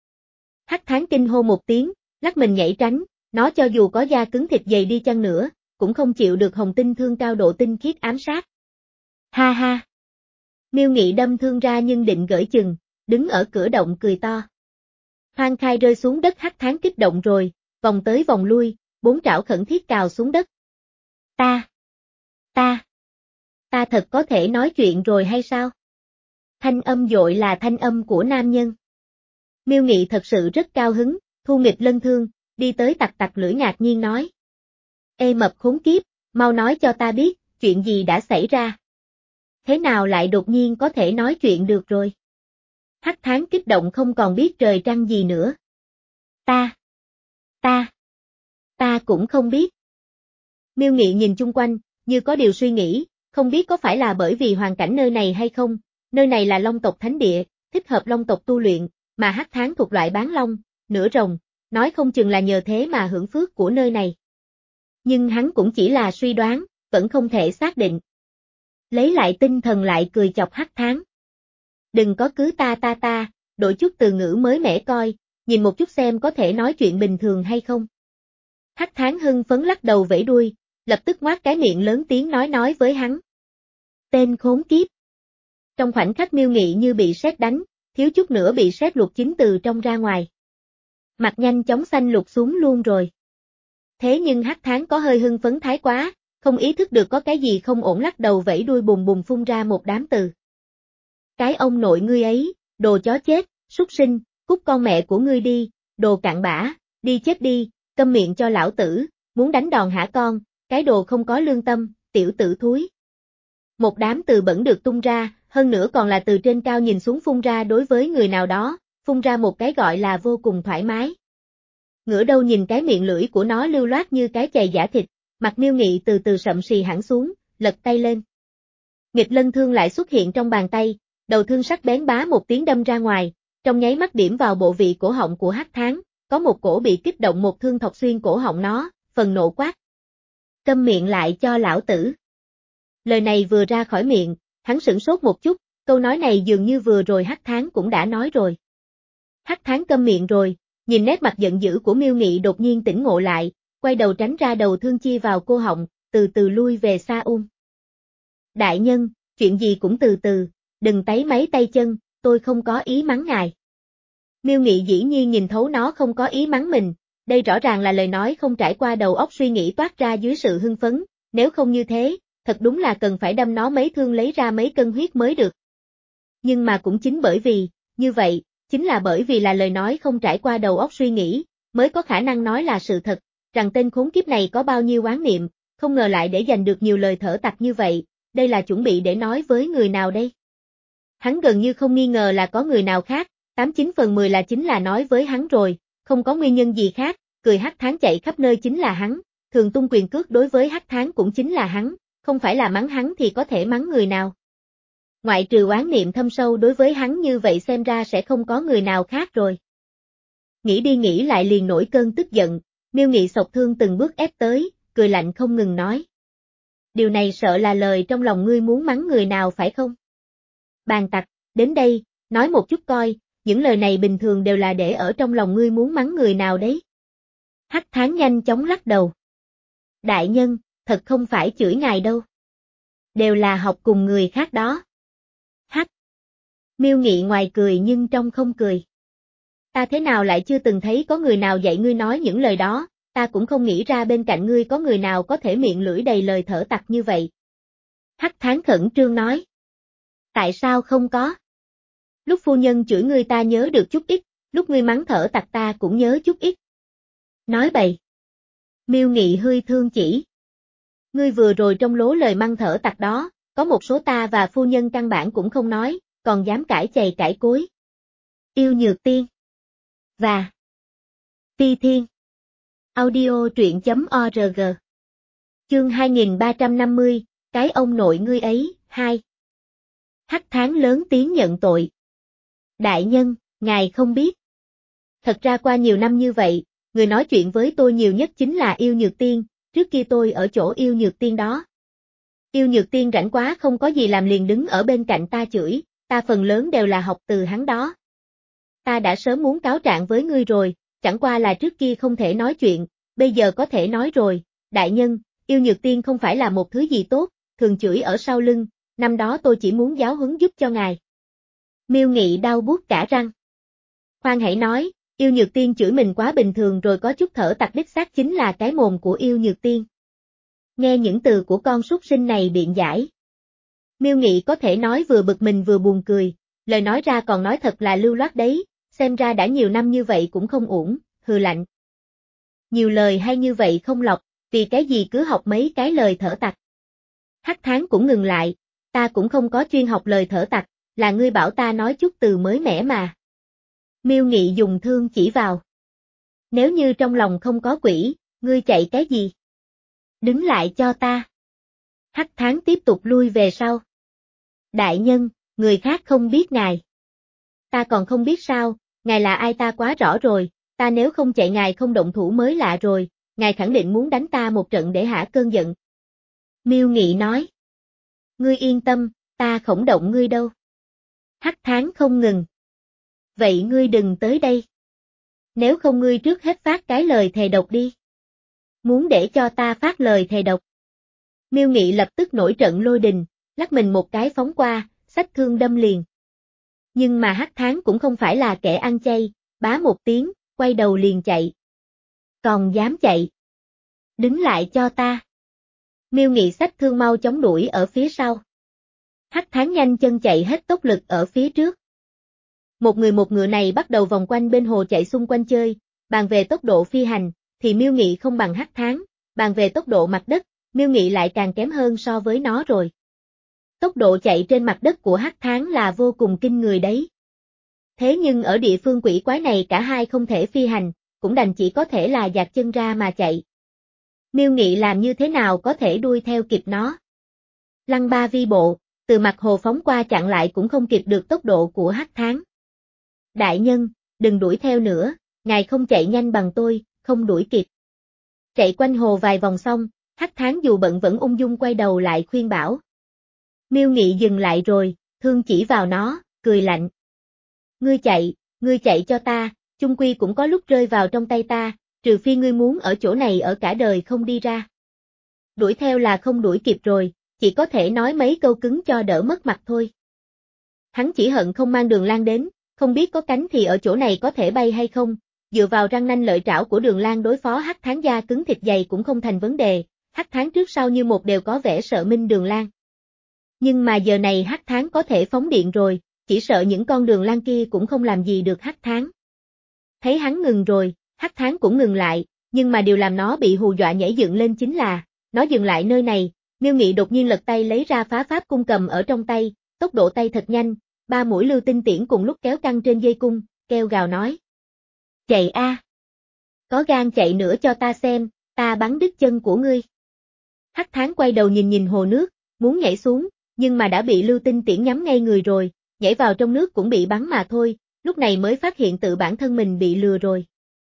Hắc Thán kinh hô một tiếng, lắc mình nhảy tránh, nó cho dù có da cứng thịt dày đi chăng nữa, cũng không chịu được hồng tinh thương cao độ tinh khiết ám sát. Ha ha. Miêu Nghị đâm thương ra nhưng định gởi chừng, đứng ở cửa động cười to. Hoang khai rơi xuống đất Hắc Thán kích động rồi, vòng tới vòng lui, bốn trảo khẩn thiết cào xuống đất. Ta, ta, ta thật có thể nói chuyện rồi hay sao? Thanh âm dội là thanh âm của nam nhân. Miêu Nghị thật sự rất cao hứng, thu nghịch lân thương, đi tới tặc tặc lưỡi ngạc nhiên nói. Ê mập khốn kiếp, mau nói cho ta biết, chuyện gì đã xảy ra? Thế nào lại đột nhiên có thể nói chuyện được rồi? Hắc Tháng kích động không còn biết trời trăng gì nữa. Ta, ta, ta cũng không biết. Miêu Nghị nhìn chung quanh, như có điều suy nghĩ, không biết có phải là bởi vì hoàn cảnh nơi này hay không, nơi này là Long tộc thánh địa, thích hợp Long tộc tu luyện, mà Hắc Tháng thuộc loại bán long, nửa rồng, nói không chừng là nhờ thế mà hưởng phước của nơi này. Nhưng hắn cũng chỉ là suy đoán, vẫn không thể xác định. Lấy lại tinh thần lại cười chọc Hắc Tháng. Đừng có cứ ta ta ta, đổi chút từ ngữ mới mẻ coi, nhìn một chút xem có thể nói chuyện bình thường hay không. Hắc Tháng hưng phấn lắc đầu vẫy đuôi, lập tức ngoác cái miệng lớn tiếng nói nói với hắn. Tên khốn kiếp. Trong khoảnh khắc Miêu Nghị như bị sét đánh, thiếu chút nữa bị sét lục chính từ trong ra ngoài. Mặt nhanh chóng xanh lục xuống luôn rồi. Thế nhưng Hắc Tháng có hơi hưng phấn thái quá, không ý thức được có cái gì không ổn lắc đầu vẫy đuôi bùng bùng phun ra một đám từ. Cái ông nội ngươi ấy, đồ chó chết, súc sinh, cút con mẹ của ngươi đi, đồ cặn bã, đi chết đi, câm miệng cho lão tử, muốn đánh đòn hả con, cái đồ không có lương tâm, tiểu tử thúi. Một đám từ bẩn được tung ra, hơn nữa còn là từ trên cao nhìn xuống phun ra đối với người nào đó, phun ra một cái gọi là vô cùng thoải mái. Ngửa đầu nhìn cái miệng lưỡi của nó lưu loát như cái chày giả thịt, mặt Miêu Nghị từ từ sậm xì hẳn xuống, lật tay lên. Nghịch lân thương lại xuất hiện trong bàn tay, đầu thương sắc bén bá một tiếng đâm ra ngoài, trong nháy mắt điểm vào bộ vị cổ họng của Hắc Tháng, có một cổ bị kích động một thương thọc xuyên cổ họng nó, phần nộ quát. Câm miệng lại cho lão tử. Lời này vừa ra khỏi miệng, hắn sửng sốt một chút, câu nói này dường như vừa rồi Hắc Tháng cũng đã nói rồi. Hắc Tháng câm miệng rồi, nhìn nét mặt giận dữ của Miêu Nghị đột nhiên tỉnh ngộ lại, quay đầu tránh ra đầu thương chia vào cô họng, từ từ lui về xa um. Đại nhân, chuyện gì cũng từ từ, đừng táy máy tay chân, tôi không có ý mắng ngài. Miêu Nghị dĩ nhiên nhìn thấu nó không có ý mắng mình, đây rõ ràng là lời nói không trải qua đầu óc suy nghĩ toát ra dưới sự hưng phấn, nếu không như thế, thật đúng là cần phải đâm nó mấy thương lấy ra mấy cân huyết mới được. Nhưng mà cũng chính bởi vì, như vậy, chính là bởi vì là lời nói không trải qua đầu óc suy nghĩ, mới có khả năng nói là sự thật, rằng tên khốn kiếp này có bao nhiêu oán niệm, không ngờ lại để giành được nhiều lời thở tặc như vậy, đây là chuẩn bị để nói với người nào đây? Hắn gần như không nghi ngờ là có người nào khác, tám chín phần mười là chính là nói với hắn rồi, không có nguyên nhân gì khác, cười Hắc Tháng chạy khắp nơi chính là hắn, thường tung quyền cước đối với Hắc Tháng cũng chính là hắn, không phải là mắng hắn thì có thể mắng người nào. Ngoại trừ oán niệm thâm sâu đối với hắn như vậy xem ra sẽ không có người nào khác rồi. Nghĩ đi nghĩ lại liền nổi cơn tức giận, Miêu Nghị sộc thương từng bước ép tới, cười lạnh không ngừng nói. Điều này sợ là lời trong lòng ngươi muốn mắng người nào phải không? Bàn tặc, đến đây, nói một chút coi, những lời này bình thường đều là để ở trong lòng ngươi muốn mắng người nào đấy. Hắc Tháng nhanh chóng lắc đầu. Đại nhân, thật không phải chửi ngài đâu. Đều là học cùng người khác đó. Hắc. Miêu Nghị ngoài cười nhưng trong không cười. Ta thế nào lại chưa từng thấy có người nào dạy ngươi nói những lời đó, ta cũng không nghĩ ra bên cạnh ngươi có người nào có thể miệng lưỡi đầy lời thở tặc như vậy. Hắc Tháng khẩn trương nói. Tại sao không có? Lúc phu nhân chửi ngươi ta nhớ được chút ít, lúc ngươi mắng thở tặc ta cũng nhớ chút ít. Nói bậy. Miêu Nghị hơi thương chỉ. Ngươi vừa rồi trong lố lời măng thở tặc đó, có một số ta và phu nhân căn bản cũng không nói, còn dám cãi chày cãi cối. Yêu Nhược Tiên và Phi Thiên. Audio truyện chấm org. Chương hai nghìn ba trăm năm mươi, cái ông nội ngươi ấy, hai. Hắc Tháng lớn tiếng nhận tội. Đại nhân, ngài không biết. Thật ra qua nhiều năm như vậy, người nói chuyện với tôi nhiều nhất chính là Yêu Nhược Tiên, trước kia tôi ở chỗ Yêu Nhược Tiên đó. Yêu Nhược Tiên rảnh quá không có gì làm liền đứng ở bên cạnh ta chửi, ta phần lớn đều là học từ hắn đó. Ta đã sớm muốn cáo trạng với ngươi rồi, chẳng qua là trước kia không thể nói chuyện, bây giờ có thể nói rồi, đại nhân, Yêu Nhược Tiên không phải là một thứ gì tốt, thường chửi ở sau lưng, năm đó tôi chỉ muốn giáo huấn giúp cho ngài. Miêu Nghị đau buốt cả răng. Khoan hãy nói, Yêu Nhược Tiên chửi mình quá bình thường rồi có chút thở tặc đích xác chính là cái mồm của Yêu Nhược Tiên. Nghe những từ của con súc sinh này biện giải. Miêu Nghị có thể nói vừa bực mình vừa buồn cười, lời nói ra còn nói thật là lưu loát đấy, xem ra đã nhiều năm như vậy cũng không uổng, hừ lạnh. Nhiều lời hay như vậy không lọc, vì cái gì cứ học mấy cái lời thở tặc. Hắc Tháng cũng ngừng lại, ta cũng không có chuyên học lời thở tặc, là ngươi bảo ta nói chút từ mới mẻ mà. Miêu Nghị dùng thương chỉ vào. Nếu như trong lòng không có quỷ, ngươi chạy cái gì? Đứng lại cho ta. Hắc Tháng tiếp tục lui về sau. Đại nhân, người khác không biết ngài. Ta còn không biết sao, ngài là ai ta quá rõ rồi, ta nếu không chạy ngài không động thủ mới lạ rồi, ngài khẳng định muốn đánh ta một trận để hả cơn giận. Miêu Nghị nói. Ngươi yên tâm, ta không động ngươi đâu. Hắc Tháng không ngừng. Vậy ngươi đừng tới đây. Nếu không ngươi trước hết phát cái lời thề độc đi. Muốn để cho ta phát lời thề độc. Miêu Nghị lập tức nổi trận lôi đình, lắc mình một cái phóng qua, xách thương đâm liền. Nhưng mà Hắc Tháng cũng không phải là kẻ ăn chay, bá một tiếng, quay đầu liền chạy. Còn dám chạy. Đứng lại cho ta. Miêu Nghị xách thương mau chóng đuổi ở phía sau. Hắc Tháng nhanh chân chạy hết tốc lực ở phía trước. Một người một ngựa này bắt đầu vòng quanh bên hồ chạy xung quanh chơi, bàn về tốc độ phi hành, thì Miêu Nghị không bằng Hắc Tháng, bàn về tốc độ mặt đất, Miêu Nghị lại càng kém hơn so với nó rồi. Tốc độ chạy trên mặt đất của Hắc Tháng là vô cùng kinh người đấy. Thế nhưng ở địa phương quỷ quái này cả hai không thể phi hành, cũng đành chỉ có thể là dạt chân ra mà chạy. Miêu Nghị làm như thế nào có thể đuôi theo kịp nó. Lăng ba vi bộ, từ mặt hồ phóng qua chặn lại cũng không kịp được tốc độ của Hắc Tháng. Đại nhân, đừng đuổi theo nữa, ngài không chạy nhanh bằng tôi, không đuổi kịp. Chạy quanh hồ vài vòng xong, Hắc Tháng dù bận vẫn ung dung quay đầu lại khuyên bảo. Miêu Nghị dừng lại rồi, thương chỉ vào nó, cười lạnh. Ngươi chạy, ngươi chạy cho ta, chung quy cũng có lúc rơi vào trong tay ta, trừ phi ngươi muốn ở chỗ này ở cả đời không đi ra. Đuổi theo là không đuổi kịp rồi, chỉ có thể nói mấy câu cứng cho đỡ mất mặt thôi. Hắn chỉ hận không mang Đường Lan đến, không biết có cánh thì ở chỗ này có thể bay hay không, dựa vào răng nanh lợi trảo của Đường Lan đối phó Hắc Tháng da cứng thịt dày cũng không thành vấn đề, Hắc Tháng trước sau như một đều có vẻ sợ Minh Đường Lan. Nhưng mà giờ này Hắc Tháng có thể phóng điện rồi, chỉ sợ những con Đường Lan kia cũng không làm gì được Hắc Tháng. Thấy hắn ngừng rồi, Hắc Tháng cũng ngừng lại, nhưng mà điều làm nó bị hù dọa nhảy dựng lên chính là, nó dừng lại nơi này, Miêu Nghị đột nhiên lật tay lấy ra phá pháp cung cầm ở trong tay, tốc độ tay thật nhanh, ba mũi lưu tinh tiễn cùng lúc kéo căng trên dây cung, kêu gào nói. Chạy a! Có gan chạy nữa cho ta xem, ta bắn đứt chân của ngươi. Hắc Tháng quay đầu nhìn nhìn hồ nước, muốn nhảy xuống, nhưng mà đã bị lưu tinh tiễn nhắm ngay người rồi, nhảy vào trong nước cũng bị bắn mà thôi, lúc này mới phát hiện tự bản thân mình bị lừa rồi.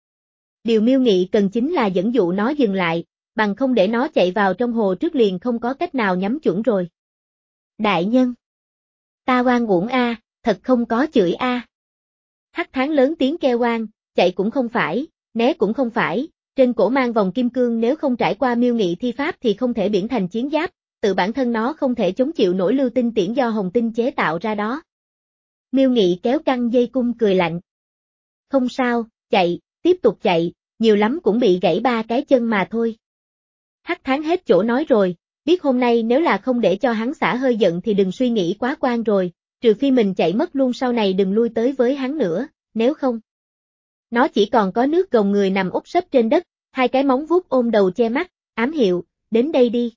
Điều Miêu Nghị cần chính là dẫn dụ nó dừng lại, bằng không để nó chạy vào trong hồ trước liền không có cách nào nhắm chuẩn rồi. Đại nhân! Ta oan uổng a, thật không có chửi a. Hắc Tháng lớn tiếng kêu oan, chạy cũng không phải, né cũng không phải, trên cổ mang vòng kim cương nếu không trải qua Miêu Nghị thi pháp thì không thể biển thành chiến giáp, tự bản thân nó không thể chống chịu nổi lưu tinh tiễn do hồng tinh chế tạo ra đó. Miêu Nghị kéo căng dây cung cười lạnh. Không sao, chạy, tiếp tục chạy, nhiều lắm cũng bị gãy ba cái chân mà thôi. Hắc Tháng hết chỗ nói rồi, biết hôm nay nếu là không để cho hắn xả hơi giận thì đừng suy nghĩ quá quan rồi, trừ phi mình chạy mất luôn sau này đừng lui tới với hắn nữa, nếu không. Nó chỉ còn có nước gồng người nằm úp sấp trên đất, hai cái móng vuốt ôm đầu che mắt, ám hiệu, đến đây đi.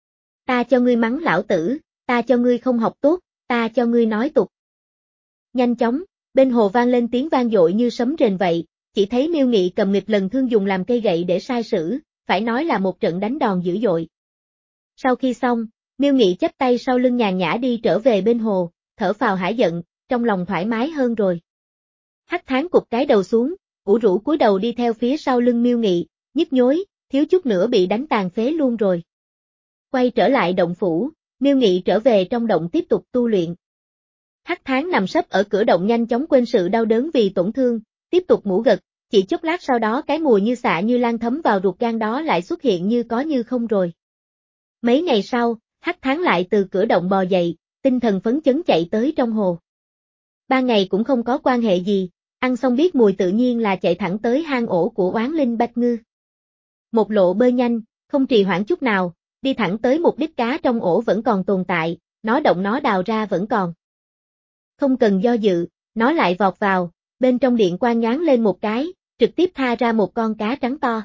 Ta cho ngươi mắng lão tử, ta cho ngươi không học tốt, ta cho ngươi nói tục. Nhanh chóng, bên hồ vang lên tiếng vang dội như sấm rền vậy, chỉ thấy Miêu Nghị cầm nghịch lần thương dùng làm cây gậy để sai sử, phải nói là một trận đánh đòn dữ dội. Sau khi xong, Miêu Nghị chắp tay sau lưng nhàn nhã đi trở về bên hồ, thở phào hả giận, trong lòng thoải mái hơn rồi. Hắc Tháng cụp cái đầu xuống, ủ rũ cúi đầu đi theo phía sau lưng Miêu Nghị, nhức nhối, thiếu chút nữa bị đánh tàn phế luôn rồi. Quay trở lại động phủ, Miêu Nghị trở về trong động tiếp tục tu luyện. Hắc Tháng nằm sấp ở cửa động nhanh chóng quên sự đau đớn vì tổn thương, tiếp tục ngủ gật, chỉ chốc lát sau đó cái mùi như xạ như lan thấm vào ruột gan đó lại xuất hiện như có như không rồi. Mấy ngày sau, Hắc Tháng lại từ cửa động bò dậy, tinh thần phấn chấn chạy tới trong hồ. Ba ngày cũng không có quan hệ gì, ăn xong biết mùi tự nhiên là chạy thẳng tới hang ổ của Oán Linh Bạch Ngư. Một lộ bơi nhanh, không trì hoãn chút nào, đi thẳng tới mục đích cá trong ổ vẫn còn tồn tại, nó động nó đào ra vẫn còn. Không cần do dự, nó lại vọt vào, bên trong điện quang nhoáng lên một cái, trực tiếp tha ra một con cá trắng to.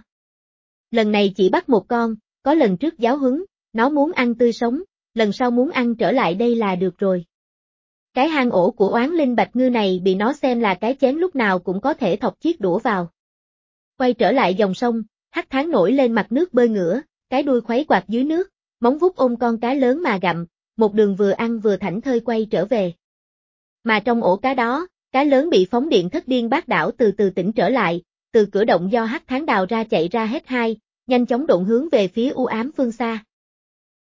Lần này chỉ bắt một con, có lần trước giáo huấn, nó muốn ăn tươi sống, lần sau muốn ăn trở lại đây là được rồi. Cái hang ổ của oán linh bạch ngư này bị nó xem là cái chén lúc nào cũng có thể thọc chiếc đũa vào. Quay trở lại dòng sông, hắc tháng nổi lên mặt nước bơi ngửa, cái đuôi khuấy quạt dưới nước, móng vuốt ôm con cá lớn mà gặm, một đường vừa ăn vừa thảnh thơi quay trở về. Mà trong ổ cá đó, cá lớn bị phóng điện thất điên bát đảo từ từ tỉnh trở lại, từ cửa động do hắc tháng đào ra chạy ra hết hai, nhanh chóng độn hướng về phía u ám phương xa.